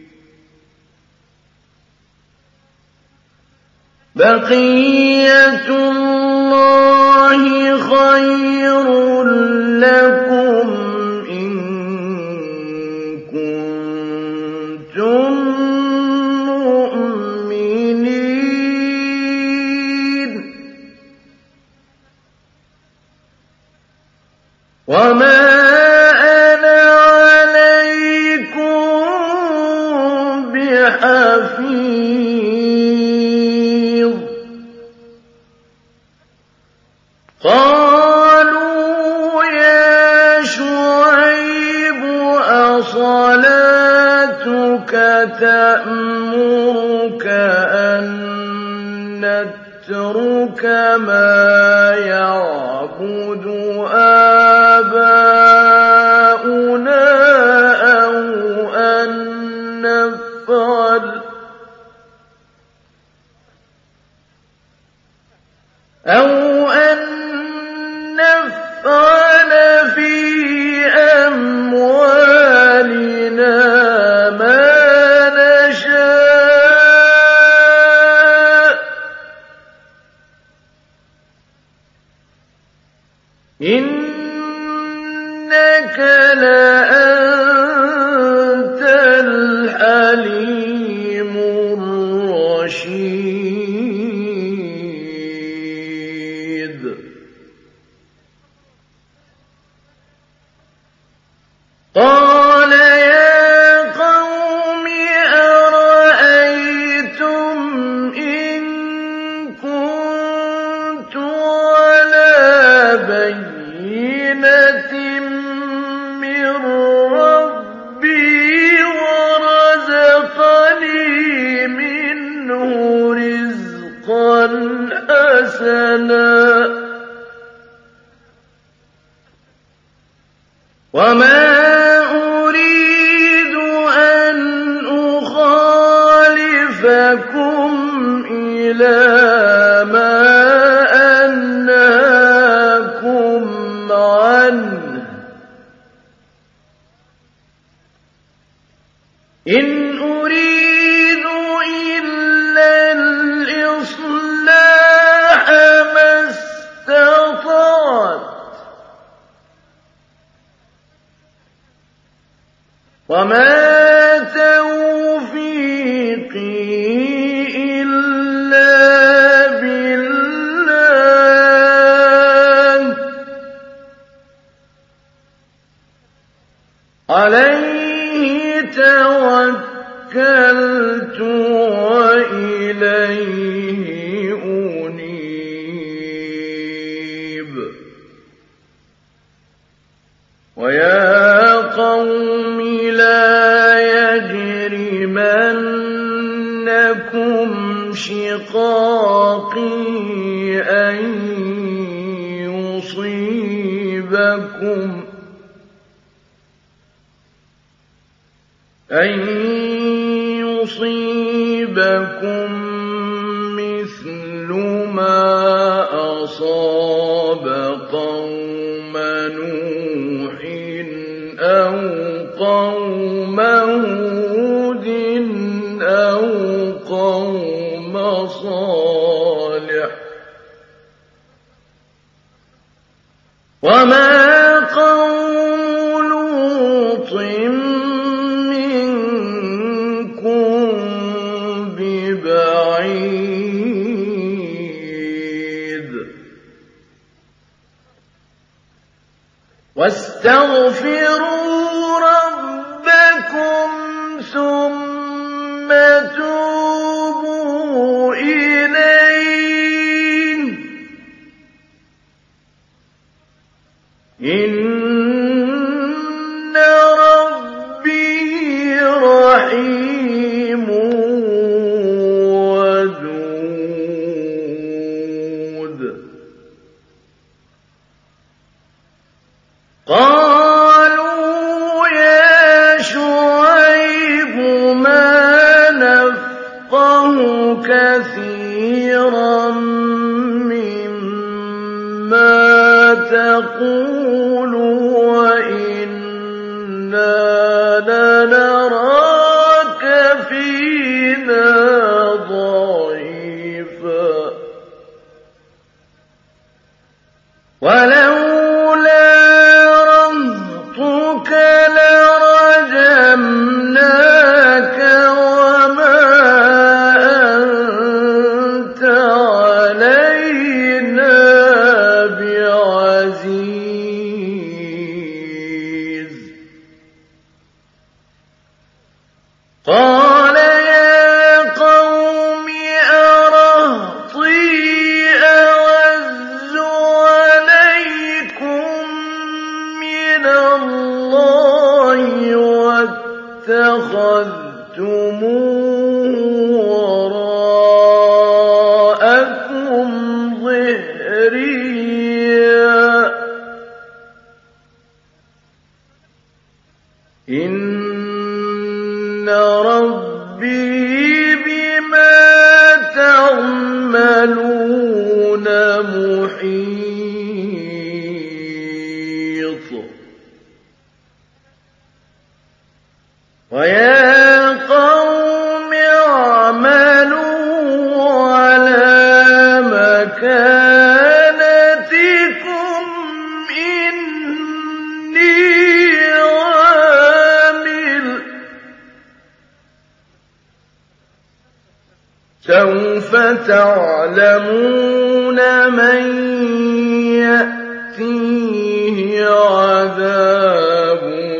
بقية الله خير لكم إن كنتم مؤمنين وما أنا عليكم بحفيظ قالوا يا شعيب أصلاتك تأمرك أن نترك ما يعبد آباؤنا أو أن نفعل في أموالنا ما نشاء إنك لأنت الحليم الرشيد. قال يا قوم أرأيتم إن كنت على بينة من ربي ورزقني منه رزقا حسنا وما أريد أن أخالفكم إلى ما أنهاكم عنه إن أريد إلا الإصلاح ما استطعت وما توفيقي إلا بالله عليه توكلت وإليه أنيب. ويا قوم لا يجرمنكم شقاقي أن يصيبكم مثل ما أصاب قوم نوح أو قوم هود أو قوم صالح وما قوم لوط منكم ببعيد. واستغفروا ربكم ثم توبوا إليه إن ربي رحيم ودود. قالوا يا شعيب ما نفقه كثيرا مما تقول وإنا لنراك فينا ضعيفا ولولا رهطك لرجمناك وما أنت علينا بعزيز. قال يا قوم أرهطي أعز عليكم من الله واتخذتموه وراءكم ظهريا إِنَّ رَبِّي بِمَا تَعْمَلُونَ مُحِيطٌ وَيَا قَوْمِ اعْمَلُوا عَلَىٰ مَكَانَتِكُمْ إِنِّي عَامِلٌ ۖ سَوْفَ تَعْلَمُونَ مَن يَأْتِيهِ عَذَابٌ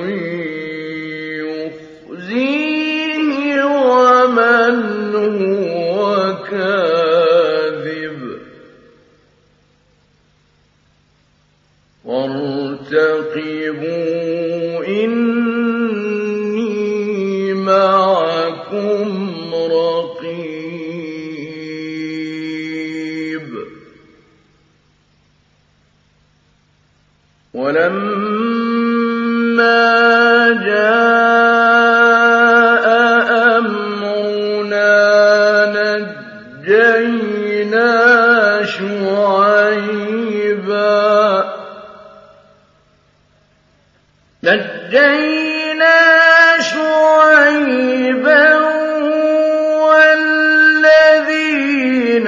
يُخْزِيهِ وَمَنْ هُوَ كَاذِبٌ ۖ وَارْتَقِبُوا إِنِّي مَعَكُمْ رَقِيبٌ وَلَمَّا جَاءَ أَمْرُنَا نَجَّيْنَا شُعَيْبًا وَالَّذِينَ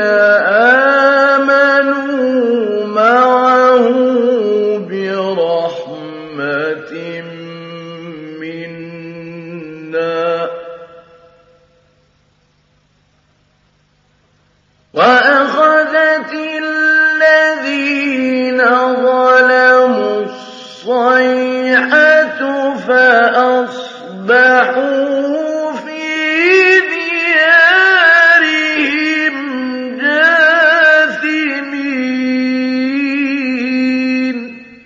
آمَنُوا مَعَهُ بِرَحْمَةٍ مِّنَّا وَأَخَذَتِ الَّذِينَ ظَلَمُوا الصَّيْحَةُ فَأَصْبَحُوا فِي دِيَارِهِمْ جَاثِمِينَ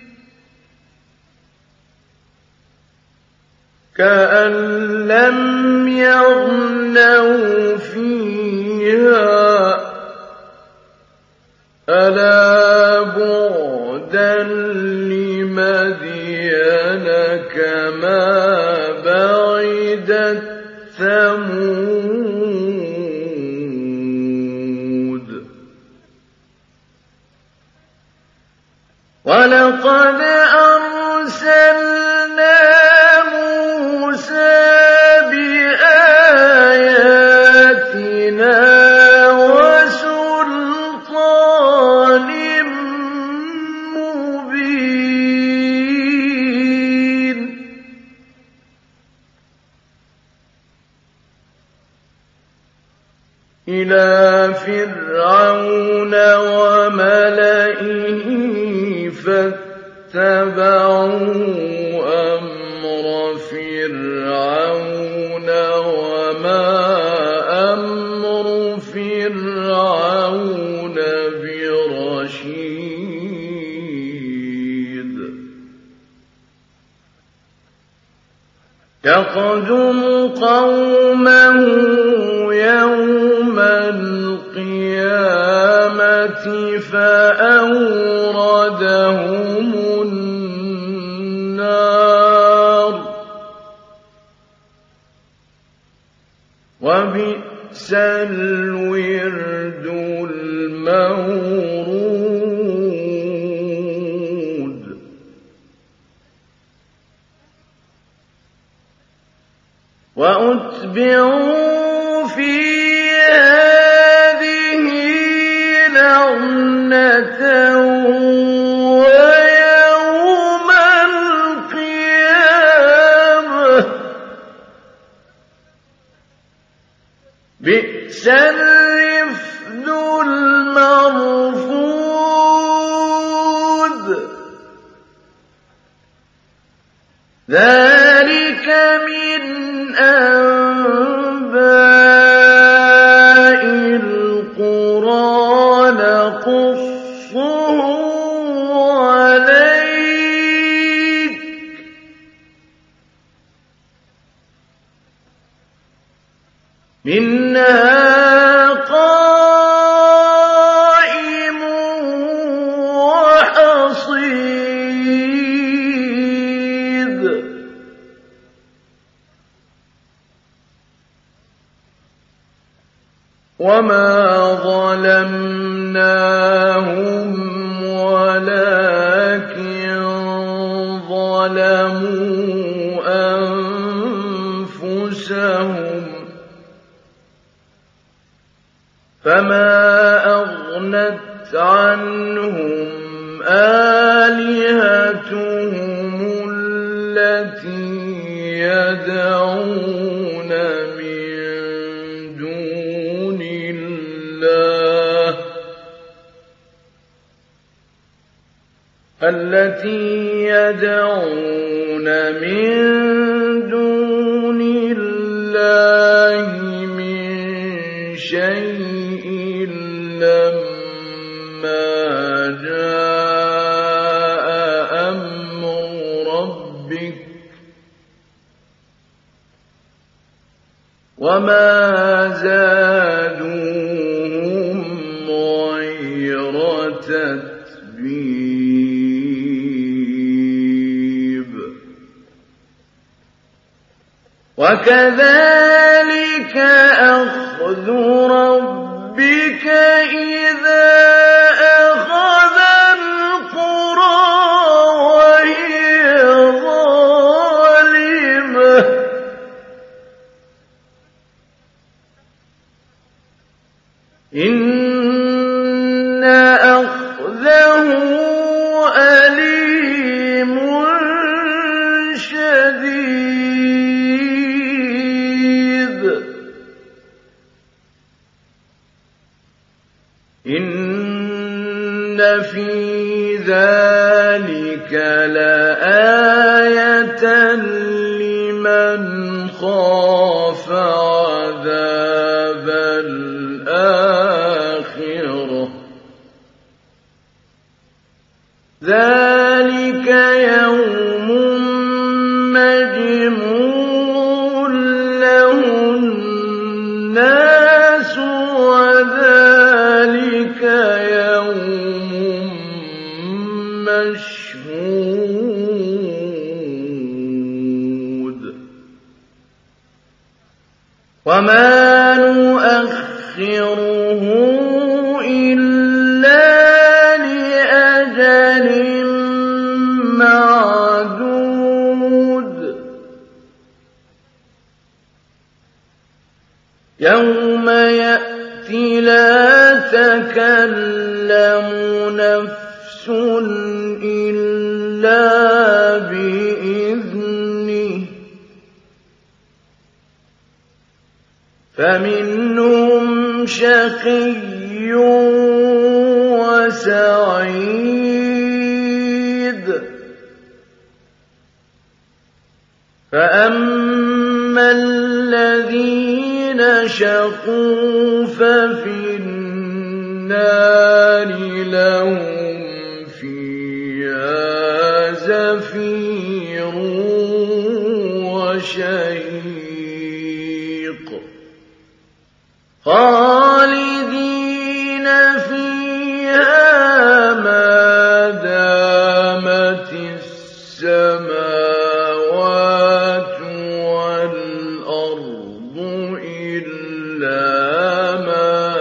كَأَن لَّمْ يَغْنَوْا فِيهَا ۗ أَلَا بُعْدًا لِّمَدْيَنَ كَمَا بَعِدَتْ ثَمُودُ وَلَقَدْ أَرْسَلْنَا مُوسَىٰ بِآيَاتِنَا وَسُلْطَانٍ مُّبِينٍ إِلَىٰ فِرْعَوْنَ وَمَلَئِهِ فَاتَّبَعُوا أَمْرَ فِرْعَوْنَ وَمَا أَمْرُ فِرْعَوْنَ بِرَشِيدٍ يَقْدُمُ قَوْمَهُ يَوْمَ الْقِيَامَةِ فَأَوْرَدَهُمُ النَّارَ ۖ وَبِئْسَ الْوِرْدُ الْمَوْرُودُ وَأُتْبِعُوا فِي هَٰذِهِ لَعْنَةً وَيَوْمَ الْقِيَامَةِ ۚ بِئْسَ الرِّفْدُ الْمَرْفُودُ ذَٰلِكَ مِنْ أَنبَاءِ الْقُرَىٰ نَقُصُّهُ عَلَيْكَ ۖ مِنْهَا قَائِمٌ وَحَصِيدٌ وما ظلمناهم ولكن ظلموا أنفسهم فما أغنت عنهم آلهتهم التي يدعون من دون الله من شيء لما جاء أمر ربك وما زادوهم غير تتبيب وكذلك أخذ ربك إذا أخذ القرى وهي ظالمة إن أخذه أليم شديد إن في ذلك لآية لمن خاف عذاب الآخرة ذلك يوم مجموع له الناس وذلك يوم مشهود وما نؤخره إلا لأجل معدود يوم يأتي لا تكلم نفس إلا بإذنه فمنهم شقي وسعيد فأما الذين شقوا ففي النار لهم فيها زفير وشهيق خالدين فيها ما دامت السماوات والأرض إلا ما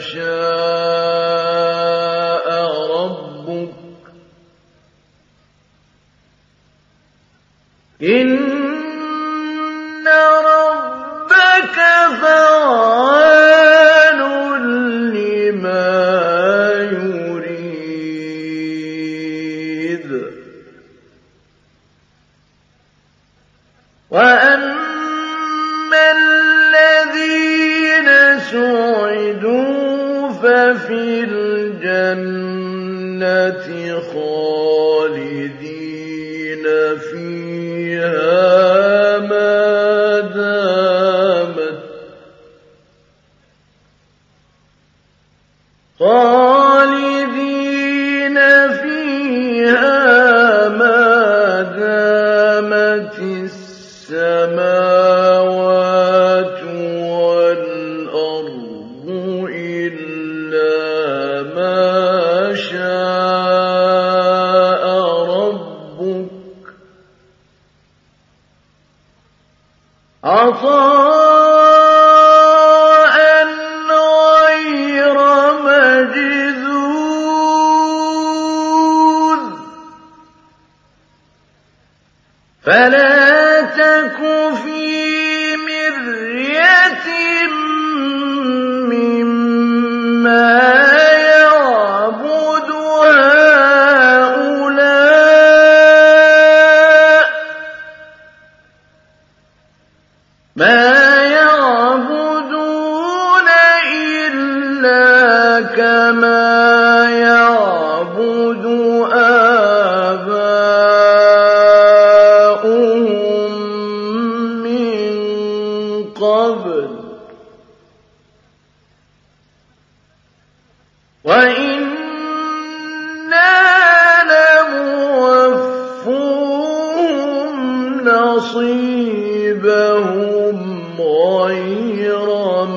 شاء ربك إن ربك فعال لما يريد وأما الذين سعدوا ففي الجنة خالدين فيها ما دامت خالدين فيها ما دامت السماوات والأرض إلا ما شاء ربك عطاء غير فلا تك في مرية مما يعبد هؤلاء ما يعبدون إلا كما يعبد آباؤهم من قبل وإنا لموفوهم نصيبهم غير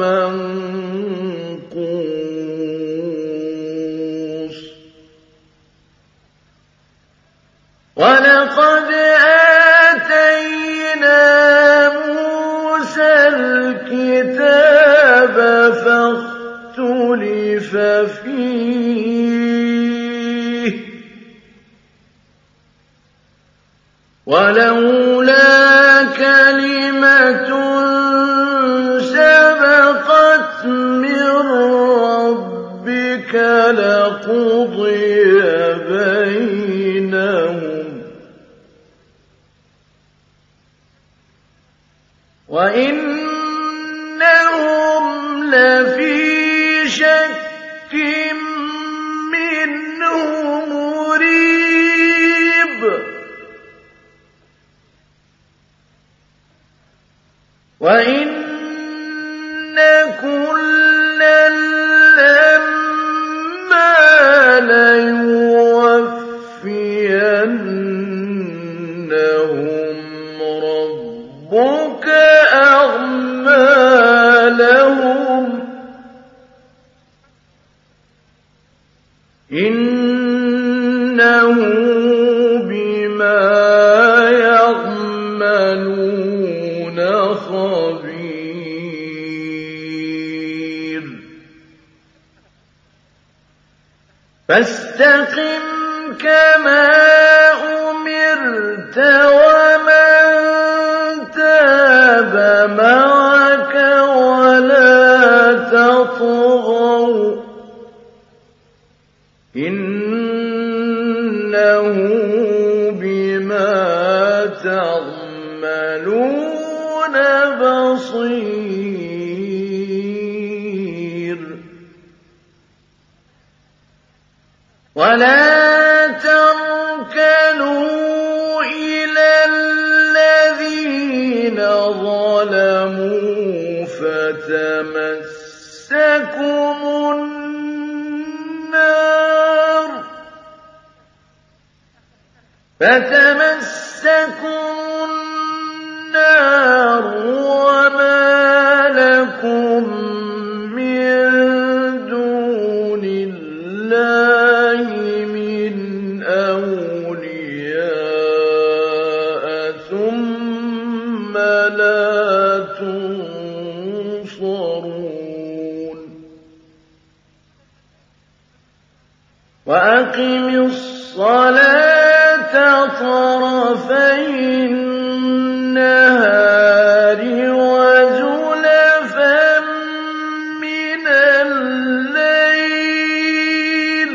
منقوص ولقد آتينا موسى الكتاب فاختلف فيه ولولا كلمة سبقت من ربك لقضي بينهم وإنهم لفي شك منه مريب وإن كلا لما ليوفينهم ربك أعمالهم إنه بما يعملون خبير فاستقم كما أمرت ومن تاب معك ولا تطغوا إنه بما تعملون بصير ولا تركنوا إلى الذين ظلموا فتمسكم النار وما لكم من دون الله من أولياء ثم لا تنصرون وأقم الصلاة طرفي النهار وزلفا من الليل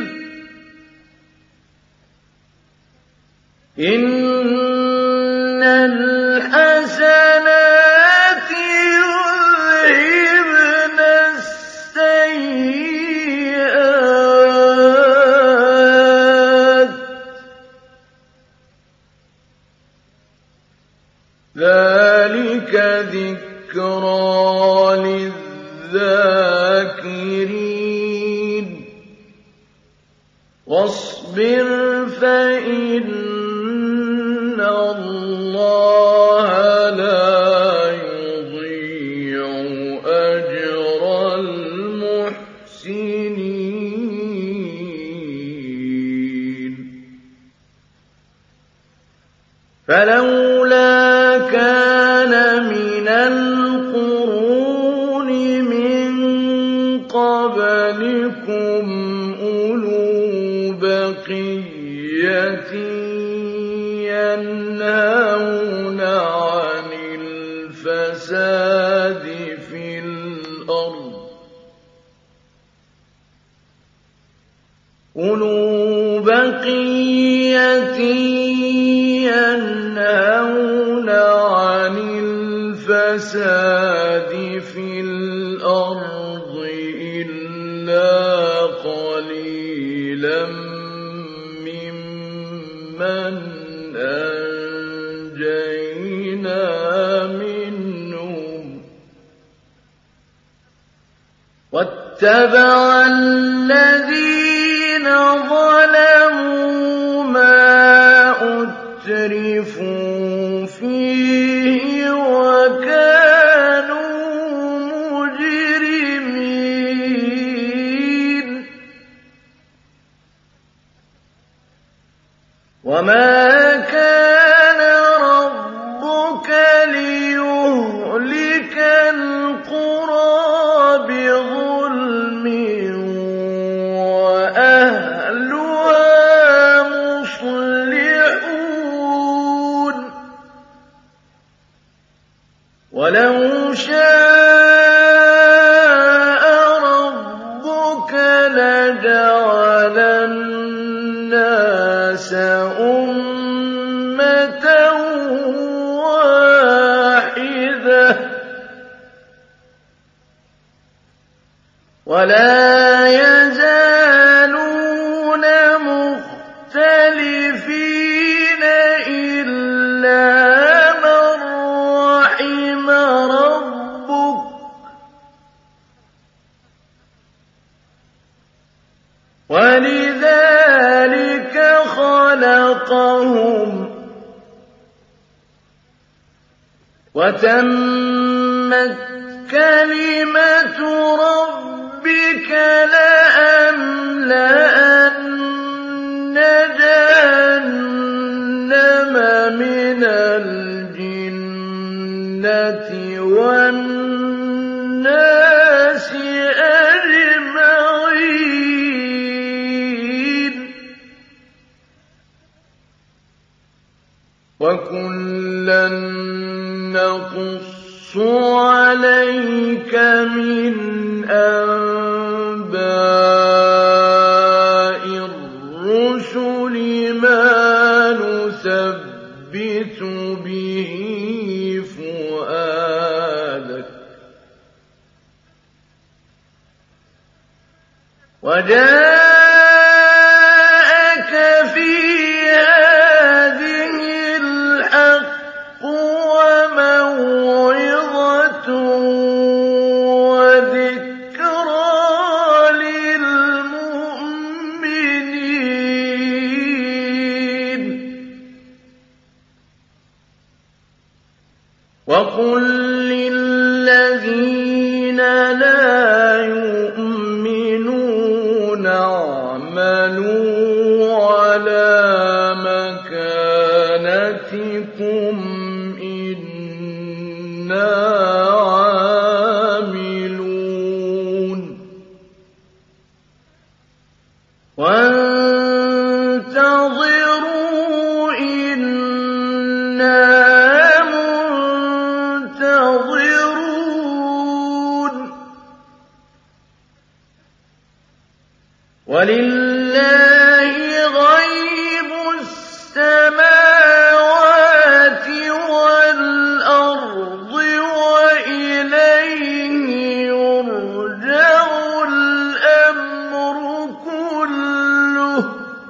إن الحسنات يذهبن السيئات ذلك ذكرى للذاكرين واصبر فإن الله لا يضيع أجر المحسنين فلولا كان من القرون من قبلكم أولو بقية ينهون أُولُو بَقِيَّةٍ يَنْهَوْنَ عَنِ الْفَسَادِ فِي الْأَرْضِ إِلَّا قَلِيلًا مِّمَّنْ أَنجَيْنَا مِنْهُمْ ۗ وَاتَّبَعَ الَّذِينَ ظَلَمُوا مَا أُتْرِفُوا فِيهِ وَكَانُوا مُجْرِمِينَ وَمَا كَانَ رَبُّكَ لِيُهْلِكَ الْقُرَىٰ بِظُلْمٍ وَأَهْلُهَا مُصْلِحُونَ وَلَوْ شَاءَ رَبُّكَ لَجَعَلَ النَّاسَ أُمَّةً وَاحِدَةً وَلَا يَزَالُونَ مُخْتَلِفِينَ إِلَّا مَن رَّحِمَ رَبُّكَ ۚ وَلِذَٰلِكَ خَلَقَهُمْ ۗ وَتَمَّتْ كَلِمَةُ رَبِّكَ لَأَمْلَأَنَّ جَهَنَّمَ مِنَ الْجِنَّةِ وَالنَّاسِ أَجْمَعِينَ وَكُلًّا نَّقُصُّ عَلَيْكَ مِنْ أَنبَاءِ الرُّسُلِ مَا نُثَبِّتُ بِهِ فُؤَادَكَ ۚ وَجَاءَكَ فِي هَٰذِهِ الْحَقُّ وَمَوْعِظَةٌ وَذِكْرَىٰ لِلْمُؤْمِنِينَ وَقُل لِّلَّذِينَ لَا يُؤْمِنُونَ اعْمَلُوا عَلَىٰ مَكَانَتِكُمْ إِنَّا عَامِلُونَ وَانتَظِرُوا إِنَّا مُنتَظِرُونَ وَلِلَّهِ غَيْبُ السَّمَاوَاتِ وَالْأَرْضِ وَإِلَيْهِ يُرْجَعُ الْأَمْرُ كُلُّهُ ۚ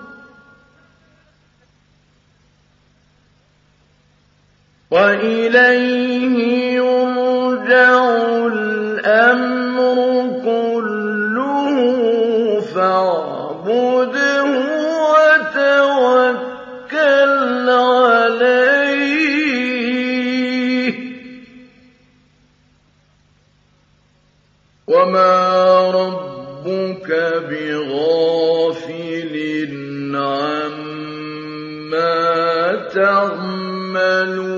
وَإِلَيْهِ يُرْجَعُ الْأَمْرُ كُلُّهُ فَاعْبُدْهُ وَتَوَكَّلْ عَلَيْهِ ۚ وَمَا رَبُّكَ بِغَافِلٍ عَمَّا تَعْمَلُونَ